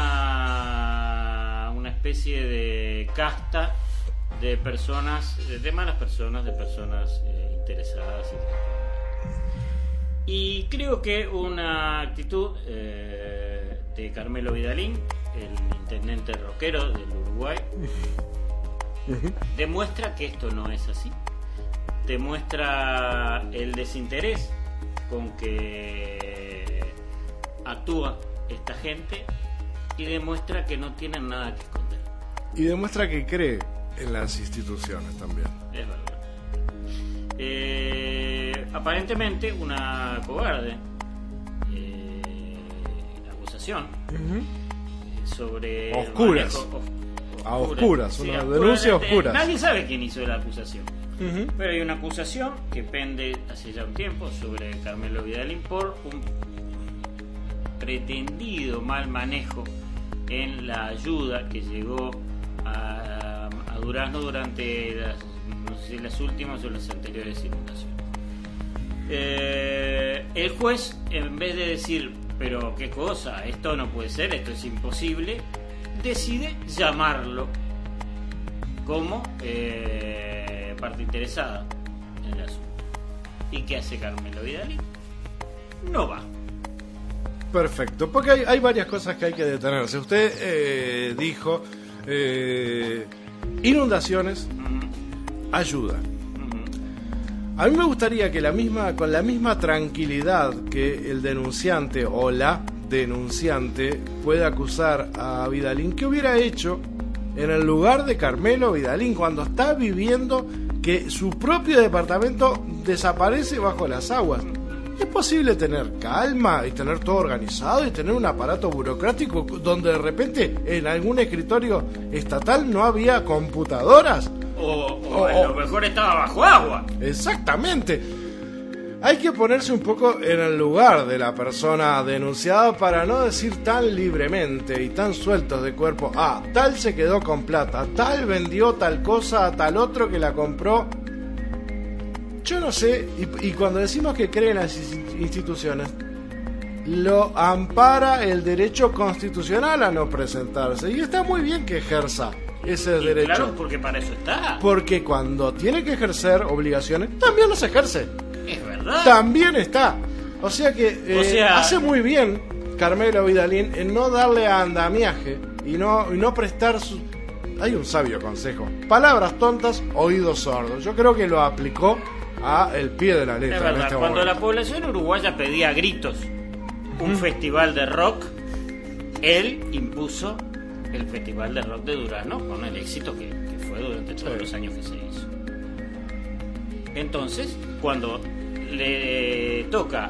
una una especie de casta de personas, de malas personas, de personas eh, interesadas y, y creo que una actitud eh, de Carmelo Vidalín, el intendente rockero del Uruguay, demuestra que esto no es así. Demuestra el desinterés con que actúa esta gente y demuestra que no tienen nada que esconder. Y demuestra que cree en las instituciones también. Es verdad. Eh, aparentemente una cobarde eh, acusación uh-huh. sobre oscuras manejo, of, a oscuras, sí, una oscuras, denuncia eh, oscuras. Nadie sabe quién hizo la acusación, uh-huh. pero hay una acusación que pende hace ya un tiempo sobre Carmelo Vidalín por un pretendido mal manejo en la ayuda que llegó a, a Durazno durante las, no sé si las últimas o las anteriores inundaciones. Eh, el juez, en vez de decir, pero qué cosa, esto no puede ser, esto es imposible, decide llamarlo como eh, parte interesada en el asunto. ¿Y qué hace Carmelo Vidalín? No va. Perfecto, porque hay, hay varias cosas que hay que detenerse. Usted eh, dijo eh, inundaciones, uh-huh. ayuda. Uh-huh. A mí me gustaría que la misma, con la misma tranquilidad que el denunciante o la denunciante pueda acusar a Vidalín, ¿qué hubiera hecho en el lugar de Carmelo Vidalín cuando está viviendo que su propio departamento desaparece bajo las aguas? ¿Es posible tener calma y tener todo organizado y tener un aparato burocrático donde de repente en algún escritorio estatal no había computadoras? O, o, o a lo mejor estaba bajo agua. Exactamente. Hay que ponerse un poco en el lugar de la persona denunciada para no decir tan libremente y tan sueltos de cuerpo: ah, tal se quedó con plata, tal vendió tal cosa a tal otro que la compró. Yo no sé, y, y cuando decimos que cree en las instituciones, lo ampara el derecho constitucional a no presentarse, y está muy bien que ejerza ese y derecho. Claro, porque para eso está. Porque cuando tiene que ejercer obligaciones, también las ejerce. Es verdad. También está. O sea que eh, o sea... hace muy bien Carmelo Vidalín en no darle andamiaje y no, y no prestar su... Hay un sabio consejo: palabras tontas, oídos sordos. Yo creo que lo aplicó a el pie de la letra. Es verdad, en este cuando momento. la población uruguaya pedía a gritos un mm. festival de rock, él impuso el festival de rock de Durazno con el éxito que, que fue durante todos sí. los años que se hizo. Entonces, cuando le toca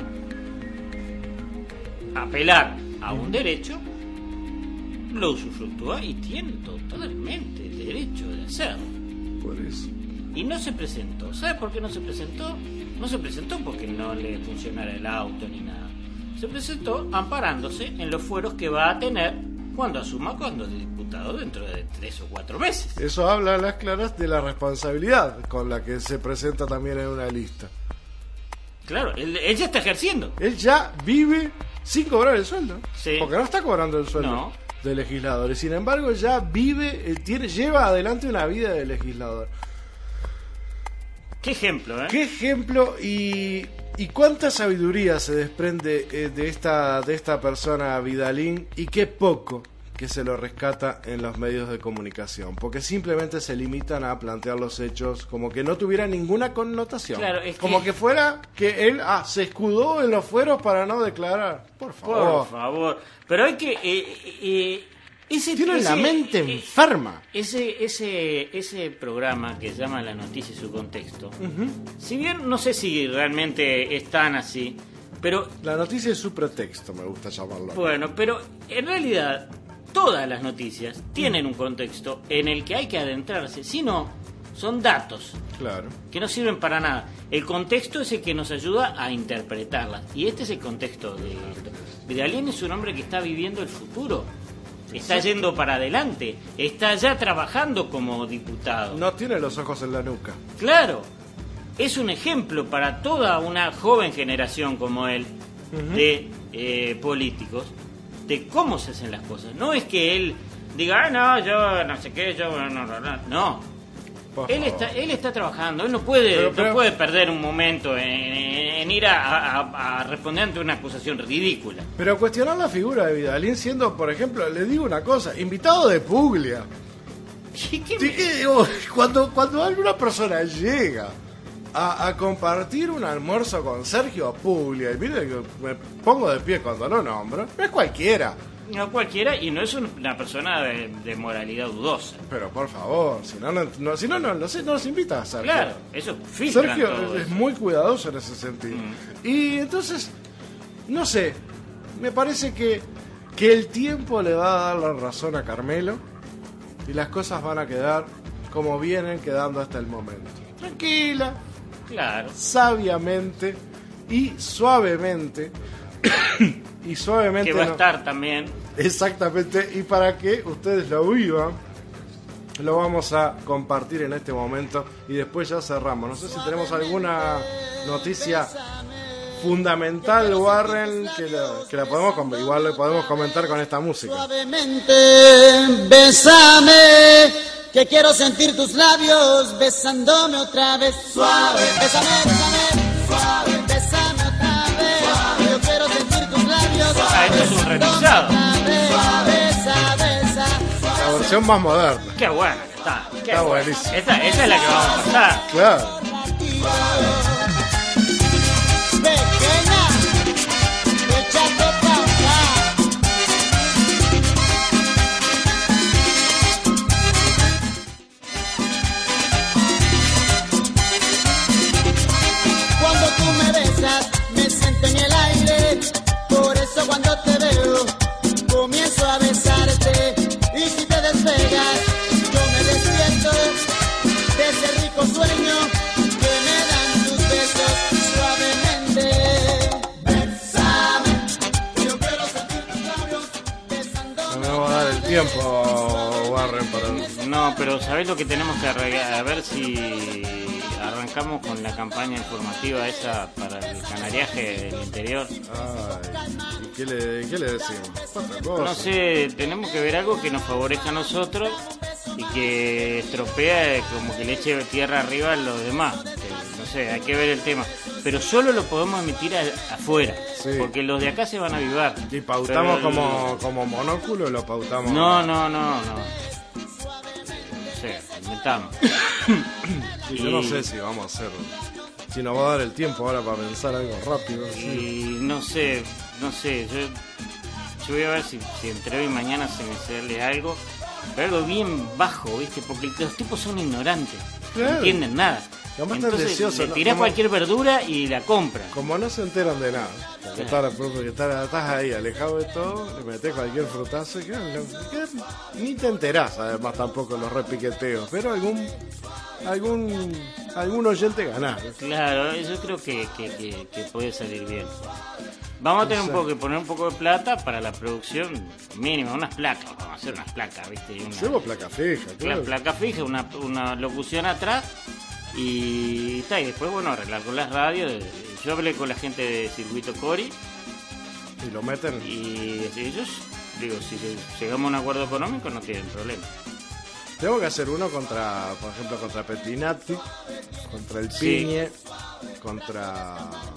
apelar a un derecho, lo usufructúa y tiene totalmente el derecho de hacerlo. Por eso. Y no se presentó. ¿Sabe por qué no se presentó? No se presentó porque no le funcionara el auto ni nada. Se presentó amparándose en los fueros que va a tener cuando asuma cuando es diputado dentro de tres o cuatro meses. Eso habla a las claras de la responsabilidad con la que se presenta también en una lista. Claro, él, él ya está ejerciendo. Él ya vive sin cobrar el sueldo. Sí. Porque no está cobrando el sueldo no. de legislador. Y sin embargo ya vive, tiene, lleva adelante una vida de legislador. Qué ejemplo, ¿eh? Qué ejemplo y, y cuánta sabiduría se desprende eh, de esta de esta persona Vidalín, y qué poco que se lo rescata en los medios de comunicación, porque simplemente se limitan a plantear los hechos como que no tuvieran ninguna connotación. Claro, es como que... que fuera que él ah, se escudó en los fueros para no declarar. Por favor. Por favor. Pero hay que... Eh, eh, Ese, Tienen ese, la mente eh, enferma. Ese, ese, ese programa que se llama La Noticia y su contexto, Uh-huh. si bien no sé si realmente es tan así, pero La noticia es su pretexto, me gusta llamarlo. bueno, pero en realidad todas las noticias tienen un contexto en el que hay que adentrarse, si no, son datos Claro. que no sirven para nada. El contexto es el que nos ayuda a interpretarlas, y este es el contexto de esto. Vidalín es un hombre que está viviendo el futuro, está Exacto. yendo para adelante, está ya trabajando como diputado. No tiene los ojos en la nuca. Claro, es un ejemplo para toda una joven generación como él Ujú. de eh, políticos, de cómo se hacen las cosas. No es que él diga, ah, no, yo no sé qué, yo no, no, no, no. Por Él favor. está, él está trabajando, él no puede, Pero- pero- no puede perder un momento en, en ir a, a- a responder ante una acusación ridícula. Pero cuestionar la figura de Vidalín siendo, por ejemplo, le digo una cosa, invitado de Puglia. ¿Qué- qué Sí, me- que, digo, cuando, cuando alguna persona llega a, a compartir un almuerzo con Sergio Puglia, y mire que me pongo de pie cuando lo nombro, no es cualquiera. No cualquiera, y no es un- una persona de, de moralidad dudosa. Pero por favor, si no, no, no- si no, no, no, no nos invita a Sergio. Claro, eso filtra Sergio todo es eso. muy cuidadoso en ese sentido. Mm. Y entonces, no sé, me parece que, que el tiempo le va a dar la razón a Carmelo y las cosas van a quedar como vienen quedando hasta el momento. Tranquila, Claro. sabiamente y suavemente. y suavemente. Que va a no- estar también. Exactamente, y para que ustedes lo vivan, lo vamos a compartir en este momento y después ya cerramos. No sé si tenemos alguna noticia fundamental, Warren, que la, que la podemos com- igual le podemos comentar con esta música. Suavemente, bésame, que quiero sentir tus labios besándome otra vez. Suave, bésame, bésame, suave, bésame otra vez. Suave, yo quiero sentir tus labios. Ah, esto es un remixado. Besa, besa. La versión más moderna. Qué buena que está. Qué Está buena. buenísimo. Esta, esa es la que vamos a pasar. Claro. Pequeña, echa tu papá. Cuando tú me besas, me siento en el aire. Por eso cuando te veo, comienzo a besarte. Y si te despegas, yo me despierto de ese rico sueño que me dan tus besos suavemente. Bésame, yo quiero sentir tus labios besando. No me va a dar el tiempo, Warren, para... No, pero ¿sabés lo que tenemos que arreglar? A ver si arrancamos con la campaña informativa esa para el canariaje del interior. Ay, ¿y qué le, qué le decimos? Otra cosa. No sé, tenemos que ver algo que nos favorezca a nosotros y que estropea, como que le eche tierra arriba a los demás. Que, no sé, hay que ver el tema. Pero solo lo podemos emitir a- afuera, Sí. porque los de acá se van a avivar. ¿Y pautamos Pero el- como, como monóculo o lo pautamos? No, no, no, no. No sé, inventamos. Y yo no sé si vamos a hacer... Si nos va a dar el tiempo ahora para pensar algo rápido. sí. Y no sé, no sé, yo, yo voy a ver si, si entre hoy y mañana se me sale algo, pero algo bien bajo, ¿viste? Porque los tipos son ignorantes, Claro. no entienden nada. Además están Entonces deseosos, le ¿no? tirás Como- cualquier verdura y la compran. Como no se enteran de nada, porque Claro. estás, porque estás, estás ahí alejado de todo, le metes cualquier frutazo y quedan lo- quedan- ni te enterás, además tampoco los repiqueteos, pero algún algún algún oyente ganar. Claro, yo creo que, que, que, que puede salir bien. Vamos a tener un Exacto. poco que poner un poco de plata para la producción mínima, unas placas, vamos a hacer unas placas, ¿viste? Y una- Hacemos placa fija, La claro. placa fija, una, una locución atrás y está, y después bueno, arreglar con las radios. Yo hablé con la gente de Circuito Cori Y lo meten. y ellos, digo, si llegamos a un acuerdo económico no tienen problema. Tengo que hacer uno contra, por ejemplo, contra Pettinati, contra el Sí. Piñe, contra...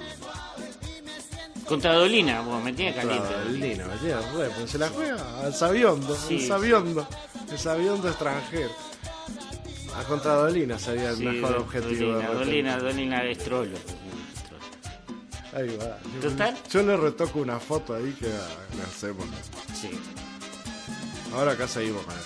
Contra Dolina, bueno, me tiene caliente. contra el Dino, me tiene re, pues se la juega al sabiondo, Sí, el sabiondo, el sabiondo extranjero. A contra Dolina sería el Sí, mejor objetivo. de Dolina, repente. Dolina, Dolina es trollo. Ahí va. Yo- Total. Yo le retoco una foto ahí que la hacemos. Sí. Ahora acá seguimos con esto.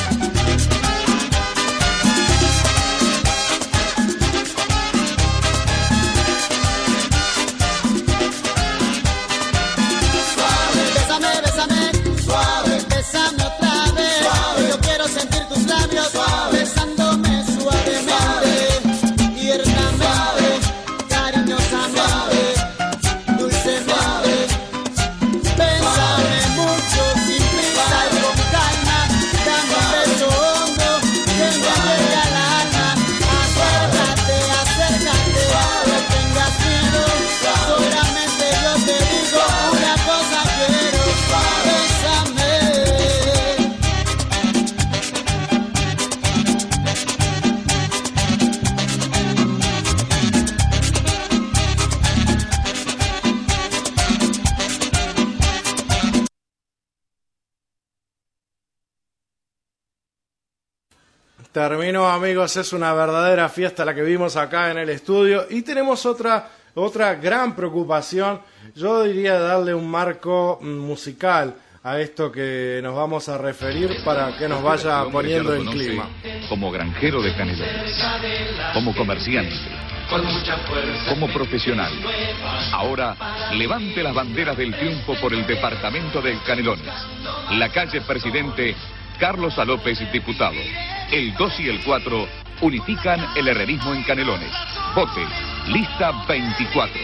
Terminó, amigos, es una verdadera fiesta la que vimos acá en el estudio y tenemos otra otra gran preocupación. Yo diría darle un marco musical a esto que nos vamos a referir para que nos vaya poniendo el clima. Como granjero de Canelones, como comerciante, como profesional. Ahora levante las banderas del triunfo por el departamento del Canelones. La calle Presidente Carlos A. López, diputado. El dos y el cuatro unifican el herrerismo en Canelones. Vote. Lista veinticuatro.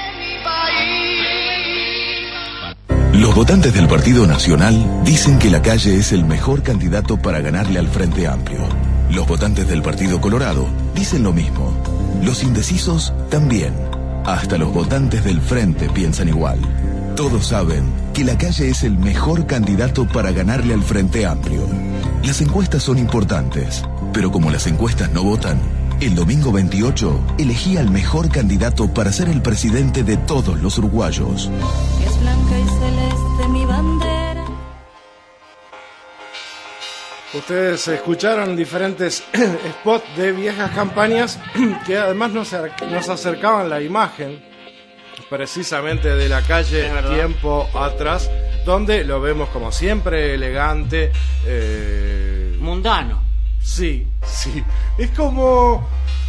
Los votantes del Partido Nacional dicen que Lacalle es el mejor candidato para ganarle al Frente Amplio. Los votantes del Partido Colorado dicen lo mismo. Los indecisos también. Hasta los votantes del Frente piensan igual. Todos saben que Lacalle es el mejor candidato para ganarle al Frente Amplio. Las encuestas son importantes, pero como las encuestas no votan, el domingo veintiocho elegí al mejor candidato para ser el presidente de todos los uruguayos. Es blanca y celeste mi bandera. Ustedes escucharon diferentes spots de viejas campañas que además nos, nos acercaban la imagen precisamente de Lacalle tiempo atrás, donde lo vemos como siempre elegante, eh... mundano. Sí, sí. Es como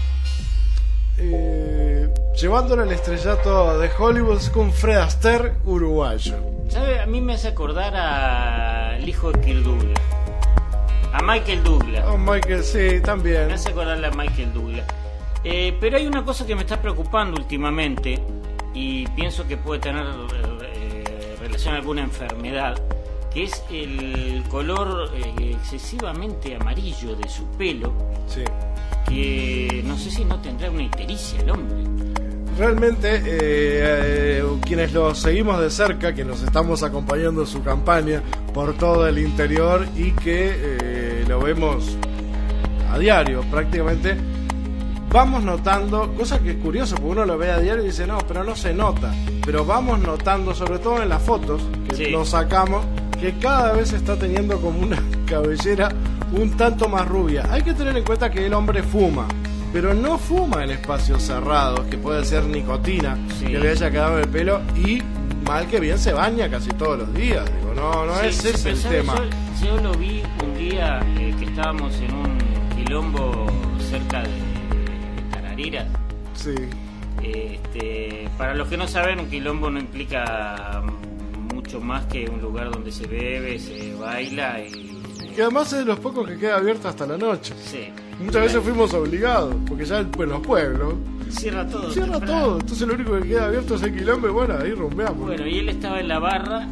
eh, llevándole el estrellato de Hollywood con Fred Astaire uruguayo. ¿Sabe? A mí me hace acordar al hijo de Kirk Douglas, a Michael Douglas. Oh, Michael, sí, también. Me hace acordar a Michael Douglas. Eh, pero hay una cosa que me está preocupando últimamente y pienso que puede tener eh, relación a alguna enfermedad, que es el color eh, excesivamente amarillo de su pelo, sí. Que no sé si no tendrá una ictericia el hombre. Realmente, eh, eh, quienes lo seguimos de cerca, que nos estamos acompañando en su campaña por todo el interior y que eh, lo vemos a diario prácticamente, vamos notando, cosa que es curioso porque uno lo ve a diario y dice no, pero no se nota, pero vamos notando, sobre todo en las fotos que sí. nos sacamos, que cada vez está teniendo como una cabellera un tanto más rubia. Hay que tener en cuenta que el hombre fuma, pero no fuma en espacios cerrados, que puede ser nicotina, sí. que le haya quedado en el pelo, y mal que bien se baña casi todos los días. Digo, no, no sí, es sí, ese el tema. Yo, yo lo vi un día eh, que estábamos en un quilombo cerca de Tarariras. Sí. Este, para los que no saben, un quilombo no implica mucho más que un lugar donde se bebe, se baila y... Que además es de los pocos que queda abierto hasta la noche. Sí. Muchas veces fuimos obligados, porque ya en los pueblos cierra todo. Cierra temprano. todo, entonces lo único que queda abierto es el quilombo y bueno, ahí rumbeamos. Bueno, y él estaba en la barra,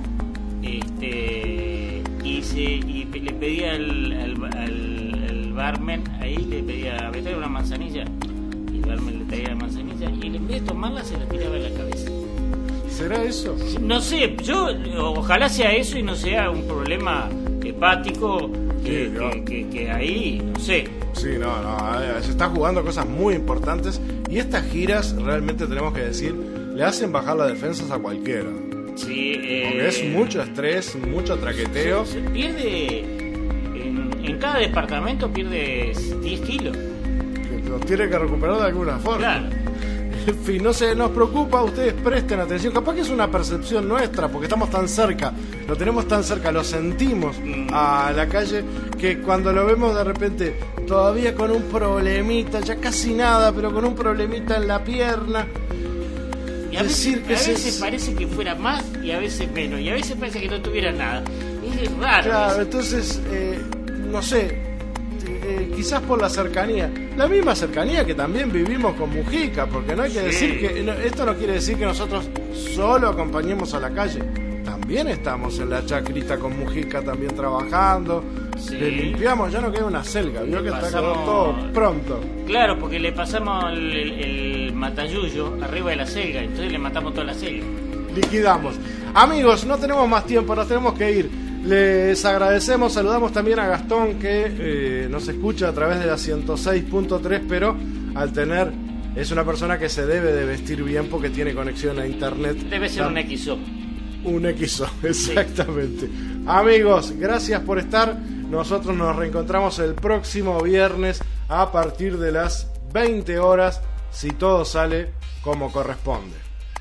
este, y, se, y le pedía al, al, al, al barman, ahí le pedía, me trae una manzanilla, y el barman le traía la manzanilla, y él en vez de tomarla se la tiraba en la cabeza. ¿Será eso? No sé, yo ojalá sea eso y no sea un problema hepático que, sí, no. que, que, que ahí, no sé. Sí, no, no, se está jugando cosas muy importantes y estas giras, realmente tenemos que decir, le hacen bajar las defensas a cualquiera. Sí, eh, porque es mucho estrés, mucho traqueteo. Se, se pierde, en, en cada departamento pierde diez kilos. Que los tiene que recuperar de alguna forma. Claro. En fin, no se nos preocupa, ustedes presten atención. Capaz que es una percepción nuestra, porque estamos tan cerca, lo tenemos tan cerca, lo sentimos a la calle, que cuando lo vemos de repente todavía con un problemita, ya casi nada, pero con un problemita en la pierna. Y a veces, que a veces se... parece que fuera más y a veces menos, y a veces parece que no tuviera nada. Es raro. Claro, eso. Entonces, eh, no sé, eh, quizás por la cercanía, la misma cercanía que también vivimos con Mujica, porque no hay que sí. decir que, no, esto no quiere decir que nosotros solo acompañemos a la calle, también estamos en la chacrita con Mujica, también trabajando, sí. le limpiamos, ya no queda una selga, vio que pasamos... está quedando todo pronto. Claro, porque le pasamos el, el, el matayuyo arriba de la selga, entonces le matamos toda la selga. Liquidamos. Amigos, no tenemos más tiempo, nos tenemos que ir. Les agradecemos, saludamos también a Gastón que eh, nos escucha a través de la ciento seis punto tres, pero al tener, es una persona que se debe de vestir bien porque tiene conexión a internet. Debe ser un X O. Un X O, exactamente. Sí. Amigos, gracias por estar. Nosotros nos reencontramos el próximo viernes a partir de las veinte horas, si todo sale como corresponde.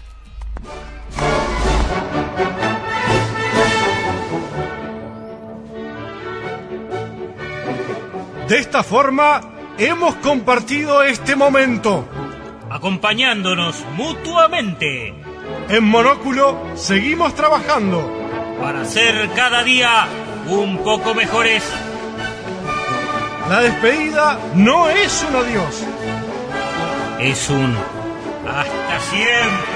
De esta forma, hemos compartido este momento, acompañándonos mutuamente. En Monóculo seguimos trabajando para ser cada día un poco mejores. La despedida no es un adiós, es un hasta siempre.